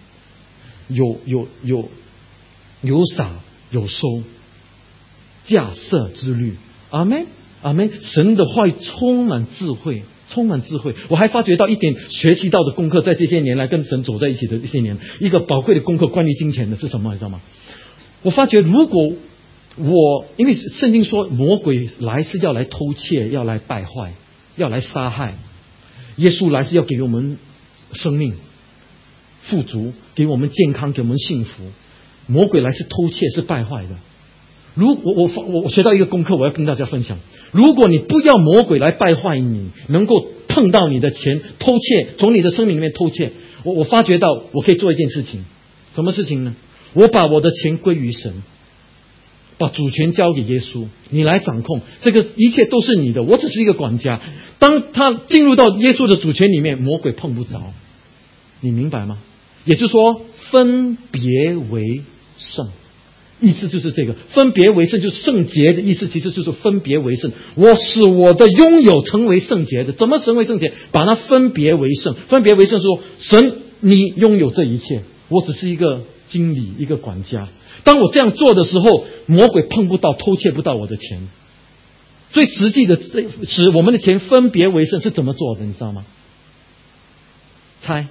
有撒有收，架设之律。阿们，阿们。神的话语充满智慧，充满智慧。我还发觉到一点学习到的功课，在这些年来跟神走在一起的这些年，一个宝贵的功课，关于金钱的是什么？你知道吗？我发觉，如果因为圣经说魔鬼来是要来偷窃，要来败坏，要来杀害。耶稣来是要给我们生命富足，给我们健康，给我们幸福。魔鬼来是偷窃，是败坏的。我学到一个功课，我要跟大家分享。如果你不要魔鬼来败坏你，能够碰到你的钱，偷窃，从你的生命里面偷窃，我发觉到我可以做一件事情。什么事情呢？我把我的钱归于神，把主权交给耶稣，你来掌控，这个一切都是你的，我只是一个管家。当他进入到耶稣的主权里面，魔鬼碰不着。你明白吗？也就是说，分别为圣，意思就是这个，分别为圣就是圣洁的意思，其实就是分别为圣。我使我的拥有成为圣洁的，怎么成为圣洁？把它分别为圣。分别为圣说，神，你拥有这一切，我只是一个经理，一个管家。当我这样做的时候，魔鬼碰不到，偷窃不到我的钱。最实际的使我们的钱分别为圣是怎么做的？你知道吗？猜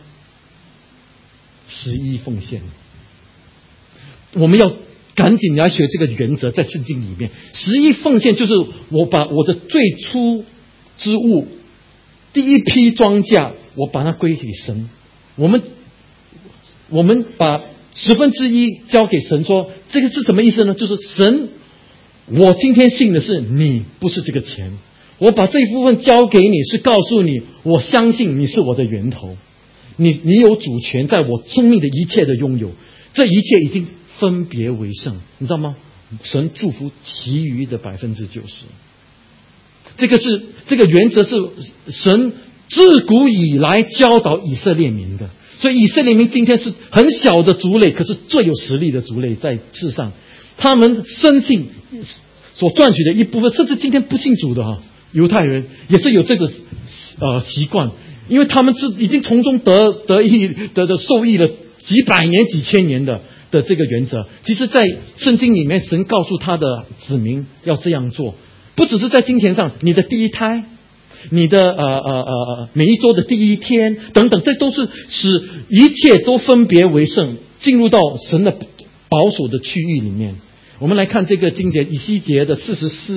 ，11奉献。我们要赶紧来学这个原则，在圣经里面，11奉献就是我把我的最初之物，第一批庄稼，我把它归给神。我们把1/10交给神，说这个是什么意思呢？就是神，我今天信的是你，不是这个钱。我把这一部分交给你，是告诉你，我相信你是我的源头。你有主权在我生命的一切的拥有，这一切已经分别为圣，你知道吗？神祝福其余的90%。这个原则是神自古以来教导以色列民的。 所以以色列民今天是很小的族类，可是最有实力的族类在世上。他们生性所赚取的一部分，甚至今天不信主的犹太人也是有这个习惯，因为他们是已经从中得受益了几百年、几千年的这个原则。其实，在圣经里面，神告诉他的子民要这样做，不只是在金钱上，你的第一胎。你的每一周的第一天等等，这都是使一切都分别为圣，进入到神的保守的区域里面。我们来看这个经节，以西结的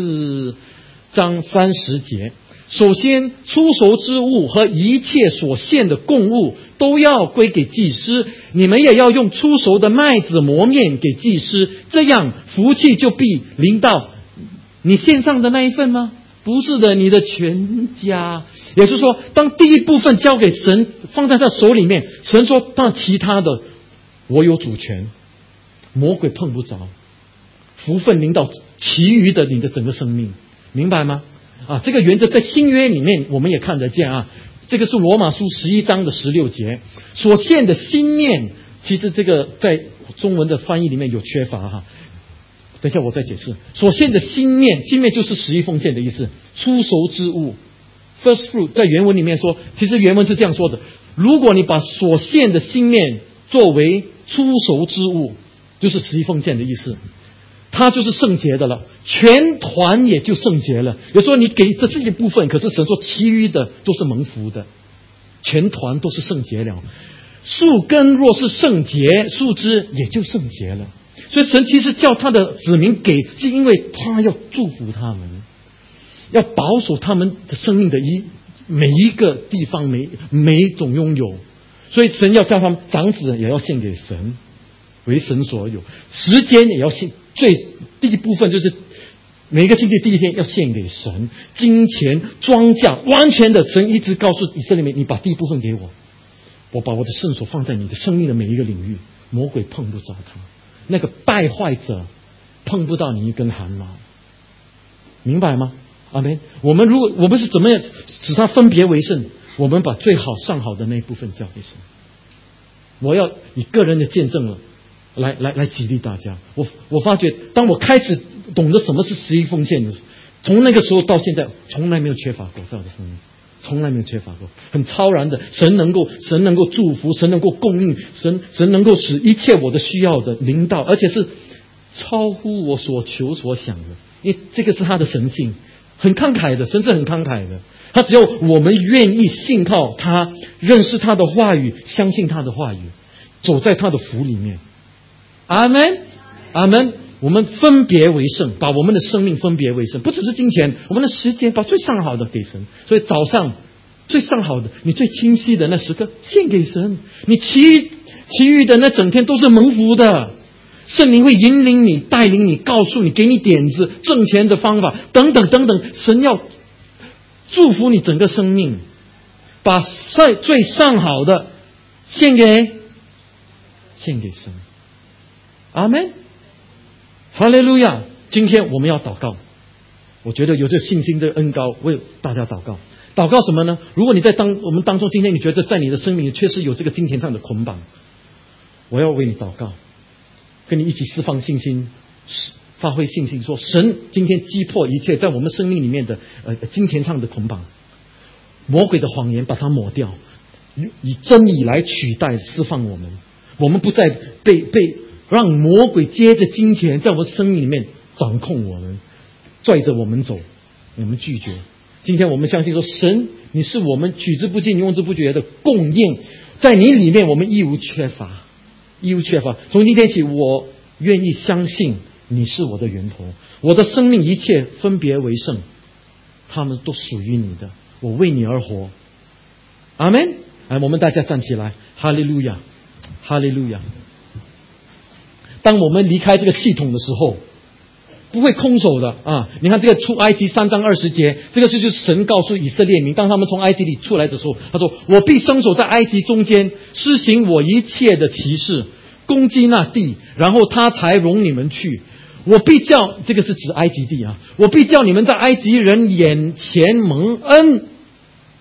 44章30节。首先，出熟之物和一切所献的供物都要归给祭司，你们也要用出熟的麦子磨面给祭司，这样福气就必临到你献上的那一份吗？不是的，你的全家。也就是说，当第一部分交给神，放在他手里面，神说当其他的我有主权，魔鬼碰不着，福分临到其余的你的整个生命，明白吗？这个原则在新约里面我们也看得见这个是罗马书11章的16节，所献的心面，其实这个在中文的翻译里面有缺乏等一下我再解释。所献的心面就是十一奉献的意思，出熟之物 first fruit， 在原文里面说，其实原文是这样说的，如果你把所献的心面作为出熟之物，就是十一奉献的意思，它就是圣洁的了，全团也就圣洁了。有时候你给这是一部分，可是神说其余的都是蒙福的，全团都是圣洁了。树根若是圣洁，树枝也就圣洁了。所以神其实叫他的子民给，是因为他要祝福他们，要保守他们的生命的每一个地方，每一种拥有。所以神要叫他们长子也要献给神，为神所有，时间也要献，第一部分就是每一个星期第一天要献给神，金钱庄稼完全的，神一直告诉以色列民，你把第一部分给我，我把我的圣所放在你的生命的每一个领域，魔鬼碰不着他，那个败坏者碰不到你一根汗毛，明白吗？阿们。我们是怎么样使他分别为圣？我们把最好上好的那一部分交给神。我要以个人的见证了来激励大家。我发觉当我开始懂得什么是十一奉献的时候，从那个时候到现在从来没有缺乏过，在我的生命从来没有缺乏过，很超然的，神能够祝福，神能够供应，神能够使一切我的需要的临到，而且是超乎我所求所想的，因为这个是他的神性，很慷慨的，神是很慷慨的，他只要我们愿意信靠他，认识他的话语，相信他的话语，走在他的福里面。阿们，阿们。我们分别为圣，把我们的生命分别为圣，不只是金钱，我们的时间把最上好的给神。所以早上最上好的，你最清晰的那时刻献给神，你其余的那整天都是蒙福的。圣灵会引领你，带领你，告诉你，给你点子，挣钱的方法等等等等。神要祝福你整个生命，把最上好的献给神。阿们。哈利路亚！今天我们要祷告，我觉得有这信心的恩膏，为大家祷告。祷告什么呢？如果你在我们当中，今天你觉得在你的生命里确实有这个金钱上的捆绑，我要为你祷告，跟你一起释放信心，发挥信心，说神今天击破一切在我们生命里面的金钱上的捆绑，魔鬼的谎言把它抹掉，以真理来取代释放我们。我们不再被让魔鬼接着金钱在我们生命里面掌控我们，拽着我们走，我们拒绝。今天我们相信说，神你是我们取之不尽用之不绝的供应，在你里面我们一无缺乏。从今天起，我愿意相信你是我的源头，我的生命一切分别为圣，他们都属于你的，我为你而活。阿们。我们大家站起来，哈利路亚，哈利路亚。当我们离开这个系统的时候，不会空手的你看这个出埃及3章20节，这个就是神告诉以色列民，当他们从埃及里出来的时候，他说：我必伸手在埃及中间施行我一切的奇事，攻击那地，然后他才容你们去。我必叫，这个是指埃及地我必叫你们在埃及人眼前蒙恩，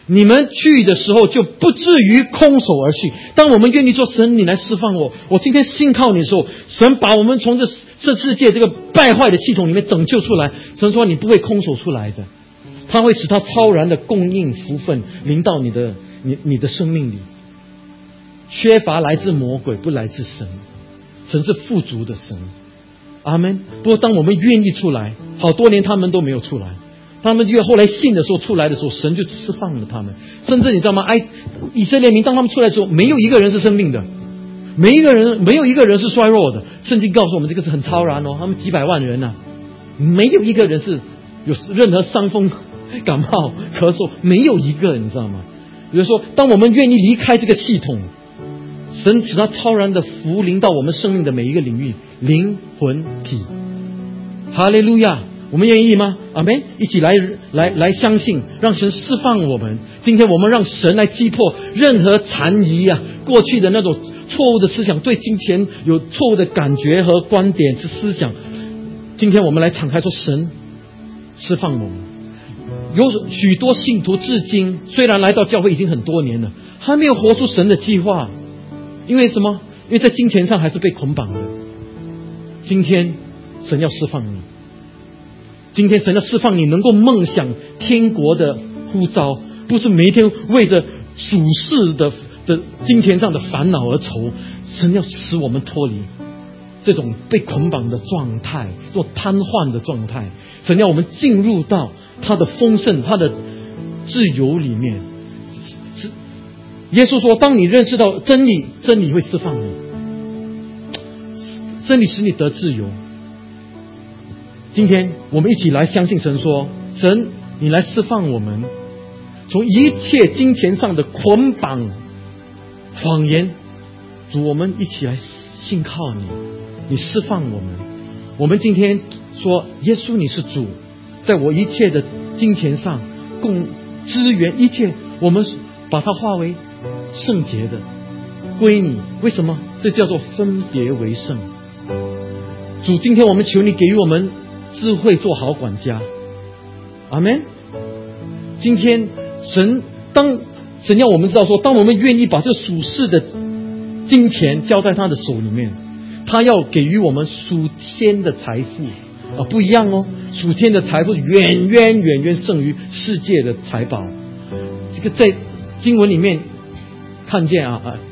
你们去的时候就不至于空手而去。当我们愿意说神，你来释放我，我今天信靠你的时候，神把我们从这世界这个败坏的系统里面拯救出来。神说你不会空手出来的，他会使他超然的供应福分临到你的生命里。缺乏来自魔鬼，不来自神。神是富足的神，阿们。不过当我们愿意出来，好多年他们都没有出来，他们后来信的时候出来的时候，神就释放了他们。甚至你知道吗？以色列民当他们出来的时候，没有一个人是生病的，没有一个人是衰弱的。圣经告诉我们这个是很超然哦，他们几百万人啊，没有一个人是有任何伤风感冒咳嗽，没有一个，你知道吗？比如说当我们愿意离开这个系统，神使他超然的福临到我们生命的每一个领域，灵魂体。哈利路亚！我们愿意吗？阿们！一起来相信，让神释放我们。今天我们让神来击破任何残疑啊，过去的那种错误的思想，对金钱有错误的感觉和观点是思想。今天我们来敞开说，神释放我们。有许多信徒至今虽然来到教会已经很多年了，还没有活出神的计划。因为什么？因为在金钱上还是被捆绑的。今天神要释放你，今天神要释放你能够梦想天国的呼召，不是每一天为着属世的金钱上的烦恼而愁。神要使我们脱离这种被捆绑的状态，做瘫痪的状态。神要我们进入到他的丰盛，他的自由里面。耶稣说，当你认识到真理，真理会释放你，真理使你得自由。今天我们一起来相信神说，神你来释放我们，从一切金钱上的捆绑谎言。主，我们一起来信靠你，你释放我们。我们今天说，耶稣你是主，在我一切的金钱上供资源，一切我们把它化为圣洁的归你。为什么？这叫做分别为圣。主，今天我们求你给予我们智慧，做好管家。阿们。今天神要我们知道说，当我们愿意把这属世的金钱交在他的手里面，他要给予我们属天的财富不一样哦。属天的财富远远胜于世界的财宝。这个在经文里面看见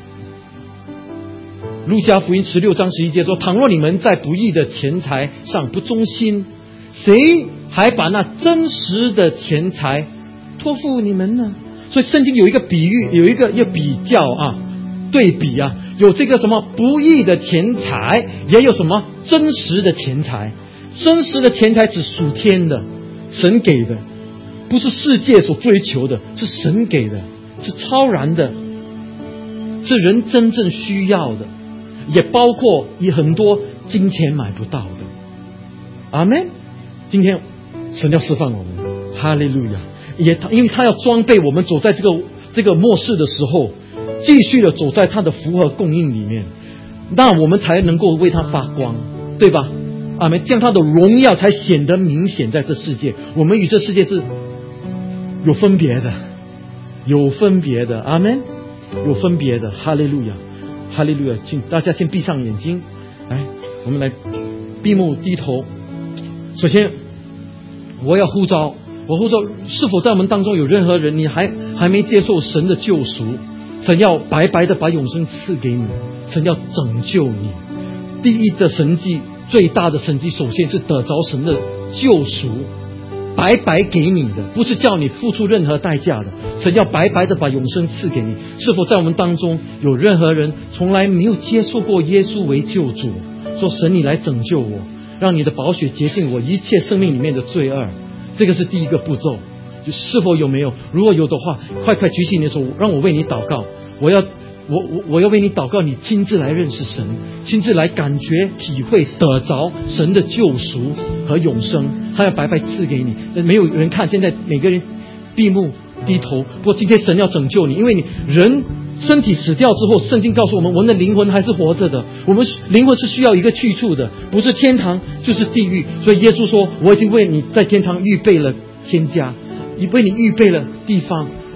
路加福音16章11节说，倘若你们在不义的钱财上不忠心，谁还把那真实的钱财托付你们呢？所以圣经有一个比喻，有一个要比较对比有这个什么不义的钱财，也有什么真实的钱财。真实的钱财只属天的，神给的，不是世界所追求的，是神给的，是超然的，是人真正需要的，也包括以很多金钱买不到的。阿们。今天神要释放我们，哈利路亚。因为他要装备我们走在这个末世的时候，继续的走在他的福和供应里面，那我们才能够为他发光，对吧？阿们。这样他的荣耀才显得明显在这世界。我们与这世界是有分别的，阿们。有分别的，哈利路亚，哈利路亚。请大家先闭上眼睛，来，我们来闭目低头。首先我呼召，是否在我们当中有任何人，你还没接受神的救赎？神要白白的把永生赐给你，神要拯救你。第一的神迹，最大的神迹，首先是得着神的救赎，白白给你的，不是叫你付出任何代价的。神要白白的把永生赐给你。是否在我们当中有任何人从来没有接受过耶稣为救主，说神你来拯救我，让你的宝血洁净我一切生命里面的罪恶？这个是第一个步骤。是否有没有？如果有的话，快举起你的手，让我为你祷告。我要为你祷告，你亲自来认识神，亲自来感觉体会得着神的救赎和永生，他要白白赐给你。没有人看，现在每个人闭目低头。不过今天神要拯救你，因为你人身体死掉之后，圣经告诉我们，我们的灵魂还是活着的。我们灵魂是需要一个去处的，不是天堂就是地狱。所以耶稣说，我已经为你在天堂预备了天家，为你预备了地方，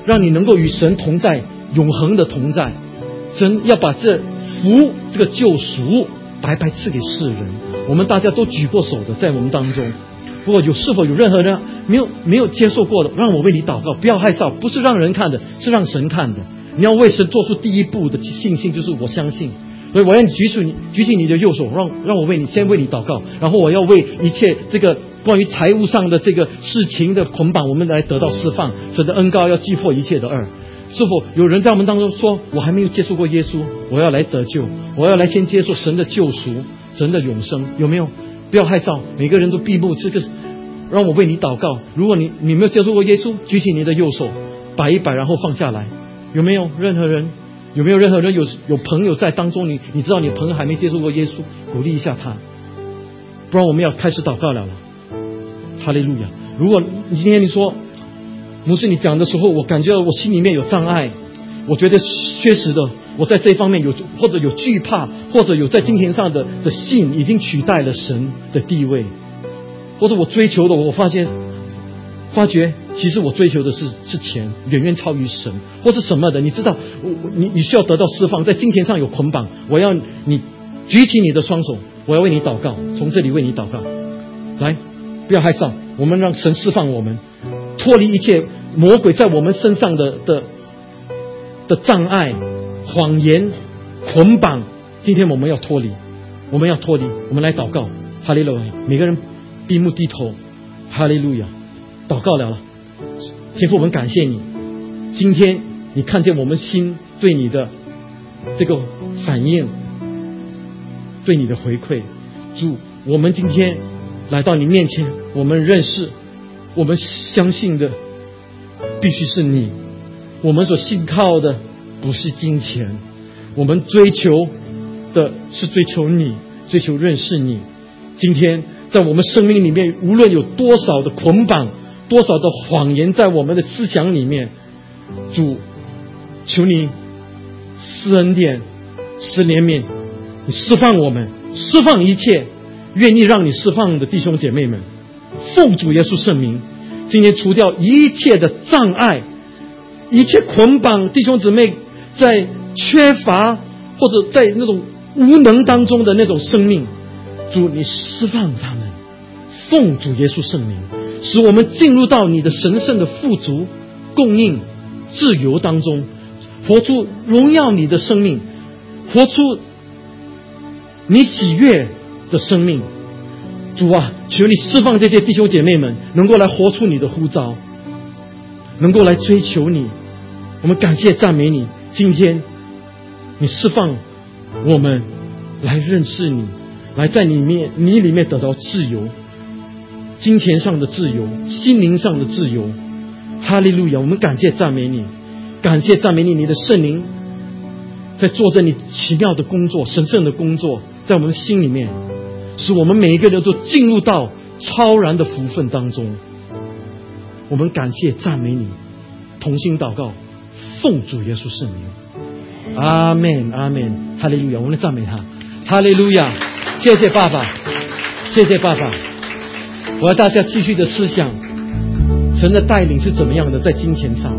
让你能够与神同在，永恒的同在。神要把这个救赎白白赐给世人。我们大家都举过手的，在我们当中。不过是否有任何人没有接受过的，让我为你祷告，不要害臊，不是让人看的，是让神看的。你要为神做出第一步的信心，就是我相信。所以我要你举起你的右手，让我先为你祷告，然后我要为一切这个关于财务上的这个事情的捆绑，我们来得到释放。神的恩膏要击破一切的恶。是否有人在我们当中说，我还没有接受过耶稣，我要来得救，我要来先接受神的救赎，神的永生，有没有？不要害臊，每个人都闭目，这个让我为你祷告。如果你没有接受过耶稣，举起你的右手，摆一摆，然后放下来。有没有任何人有朋友在当中，你知道你朋友还没接受过耶稣，鼓励一下他。不然我们要开始祷告了。哈利路亚。如果今天你说，牧师你讲的时候，我感觉我心里面有障碍，我觉得确实的，我在这方面或者有惧怕，或者有在金钱上的信已经取代了神的地位，或者我追求的，我发觉其实我追求的是钱，远远超于神，或是什么的。你知道你需要得到释放，在金钱上有捆绑，我要你举起你的双手，我要为你祷告，从这里为你祷告。来，不要害臊，我们让神释放我们，脱离一切魔鬼在我们身上的障碍、谎言、捆绑。今天我们要脱离，我们来祷告。哈利路亚！每个人闭目低头。哈利路亚！祷告了，天父，我们感谢你，今天你看见我们心对你的这个反应，对你的回馈。主，我们今天来到你面前，我们认识，我们相信的必须是你，我们所信靠的不是金钱，我们追求的是追求你，追求认识你。今天在我们生命里面，无论有多少的捆绑，多少的谎言在我们的思想里面，主，求你施恩典，施怜悯，你释放我们，释放一切愿意让你释放的弟兄姐妹们，奉主耶稣圣名，今天除掉一切的障碍，一切捆绑弟兄姊妹在缺乏或者在那种无能当中的那种生命，主，你释放他们，奉主耶稣圣名，使我们进入到你的神圣的富足、供应、自由当中，活出荣耀你的生命，活出你喜悦的生命。主啊，求你释放这些弟兄姐妹们，能够来活出你的呼召，能够来追求你。我们感谢赞美你，今天你释放我们来认识你，来在你里面得到自由，金钱上的自由，心灵上的自由。哈利路亚！我们感谢赞美你，感谢赞美你，你的圣灵在做着你奇妙的工作，神圣的工作，在我们心里面，使我们每一个人都进入到超然的福分当中。我们感谢赞美你，同心祷告，奉主耶稣圣名，阿们，阿们，哈利路亚！我们来赞美他，哈利路亚！谢谢爸爸，谢谢爸爸。我要大家继续的思想，神的带领是怎么样的在金钱上。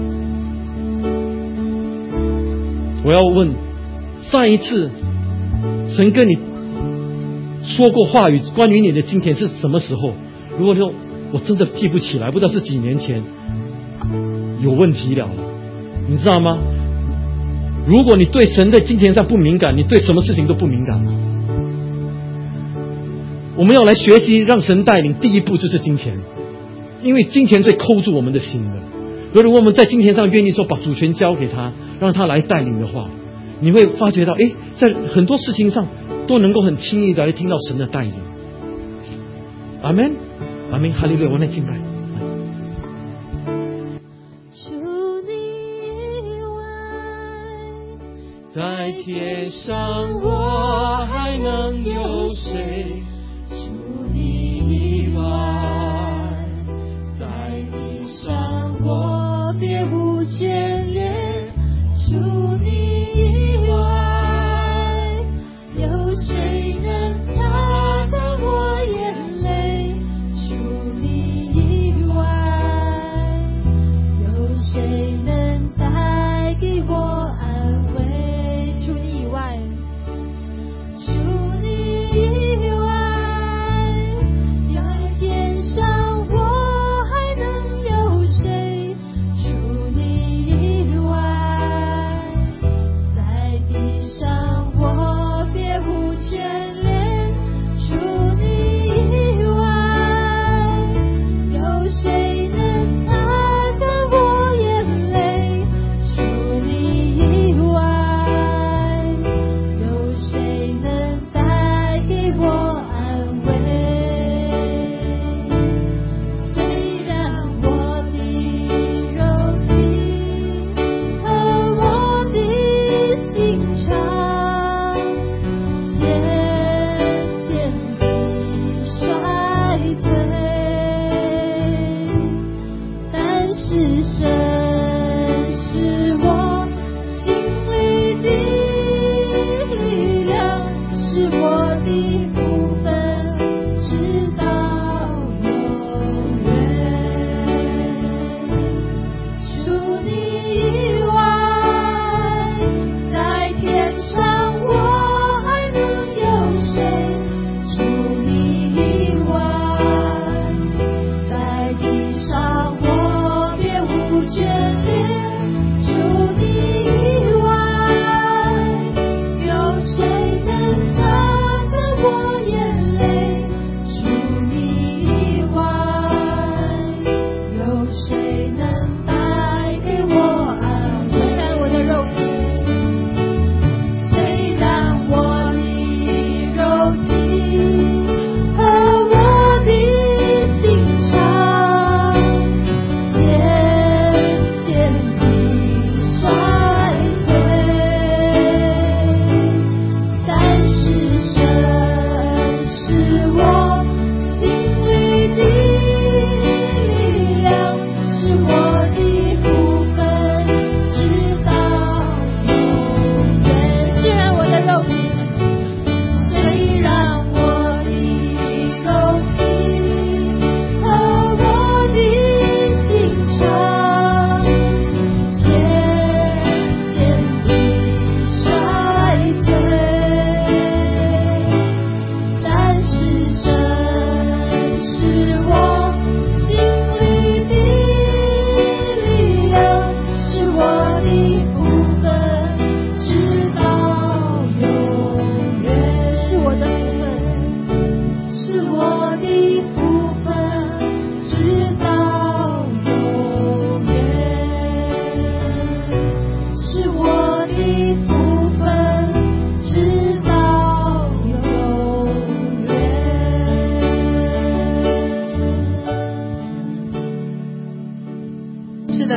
我要问，上一次神跟你说过话语关于你的金钱是什么时候？如果说我真的记不起来，不知道是几年前，有问题了，你知道吗？如果你对神在金钱上不敏感，你对什么事情都不敏感了。我们要来学习让神带领，第一步就是金钱，因为金钱最扣住我们的心的。如果我们在金钱上愿意说把主权交给他，让他来带领的话，你会发觉到，在很多事情上都能够很轻易的来听到神的带领。阿们，阿们，哈利路亚！我来敬拜。在天上我还能有谁？除你以外，在地上我别无眷恋。除你以外，有谁能擦干我眼泪？除你以外，有谁能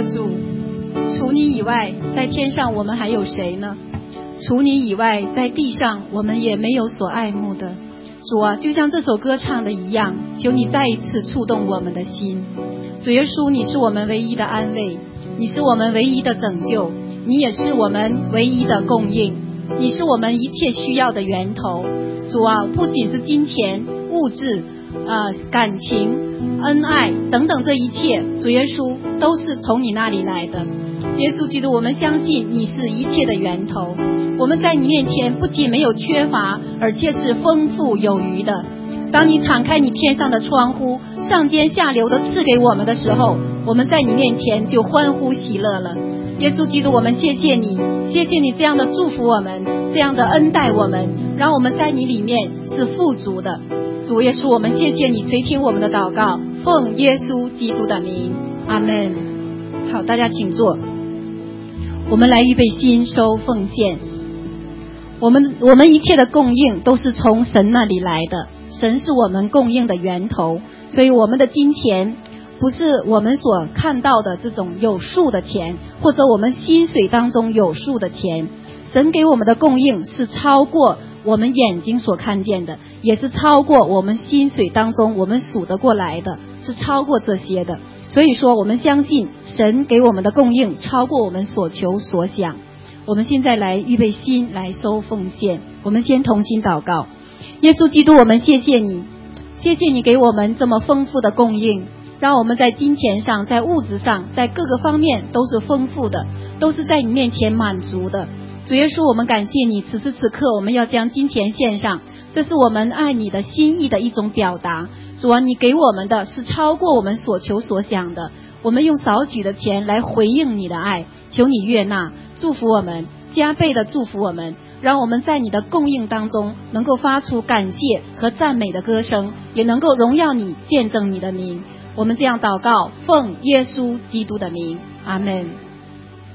的主，除你以外，在天上我们还有谁呢？除你以外，在地上我们也没有所爱慕的。主啊，就像这首歌唱的一样，求你再一次触动我们的心。主耶稣，你是我们唯一的安慰，你是我们唯一的拯救，你也是我们唯一的供应，你是我们一切需要的源头。主啊，不仅是金钱、物质、感情、恩爱等等，这一切，主耶稣都是从你那里来的。耶稣基督，我们相信你是一切的源头。我们在你面前不仅没有缺乏，而且是丰富有余的。当你敞开你天上的窗户，上尖下流的赐给我们的时候，我们在你面前就欢呼喜乐了。耶稣基督，我们谢谢你，谢谢你这样的祝福我们，这样的恩待我们，让我们在你里面是富足的。主耶稣，我们谢谢你垂听我们的祷告，奉耶稣基督的名，阿们。好，大家请坐。我们来预备心收奉献。我们一切的供应都是从神那里来的，神是我们供应的源头，所以我们的金钱不是我们所看到的这种有数的钱，或者我们薪水当中有数的钱。神给我们的供应是超过我们眼睛所看见的，也是超过我们薪水当中我们数得过来的，是超过这些的。所以说我们相信神给我们的供应超过我们所求所想。我们现在来预备心来收奉献。我们先同心祷告。耶稣基督，我们谢谢你，谢谢你给我们这么丰富的供应，让我们在金钱上，在物质上，在各个方面都是丰富的，都是在你面前满足的。主耶稣，我们感谢你，此时此刻我们要将金钱献上，这是我们爱你的心意的一种表达。主啊，你给我们的是超过我们所求所想的，我们用少许的钱来回应你的爱，求你悦纳，祝福我们，加倍的祝福我们，让我们在你的供应当中能够发出感谢和赞美的歌声，也能够荣耀你，见证你的名。我们这样祷告，奉耶稣基督的名，阿们。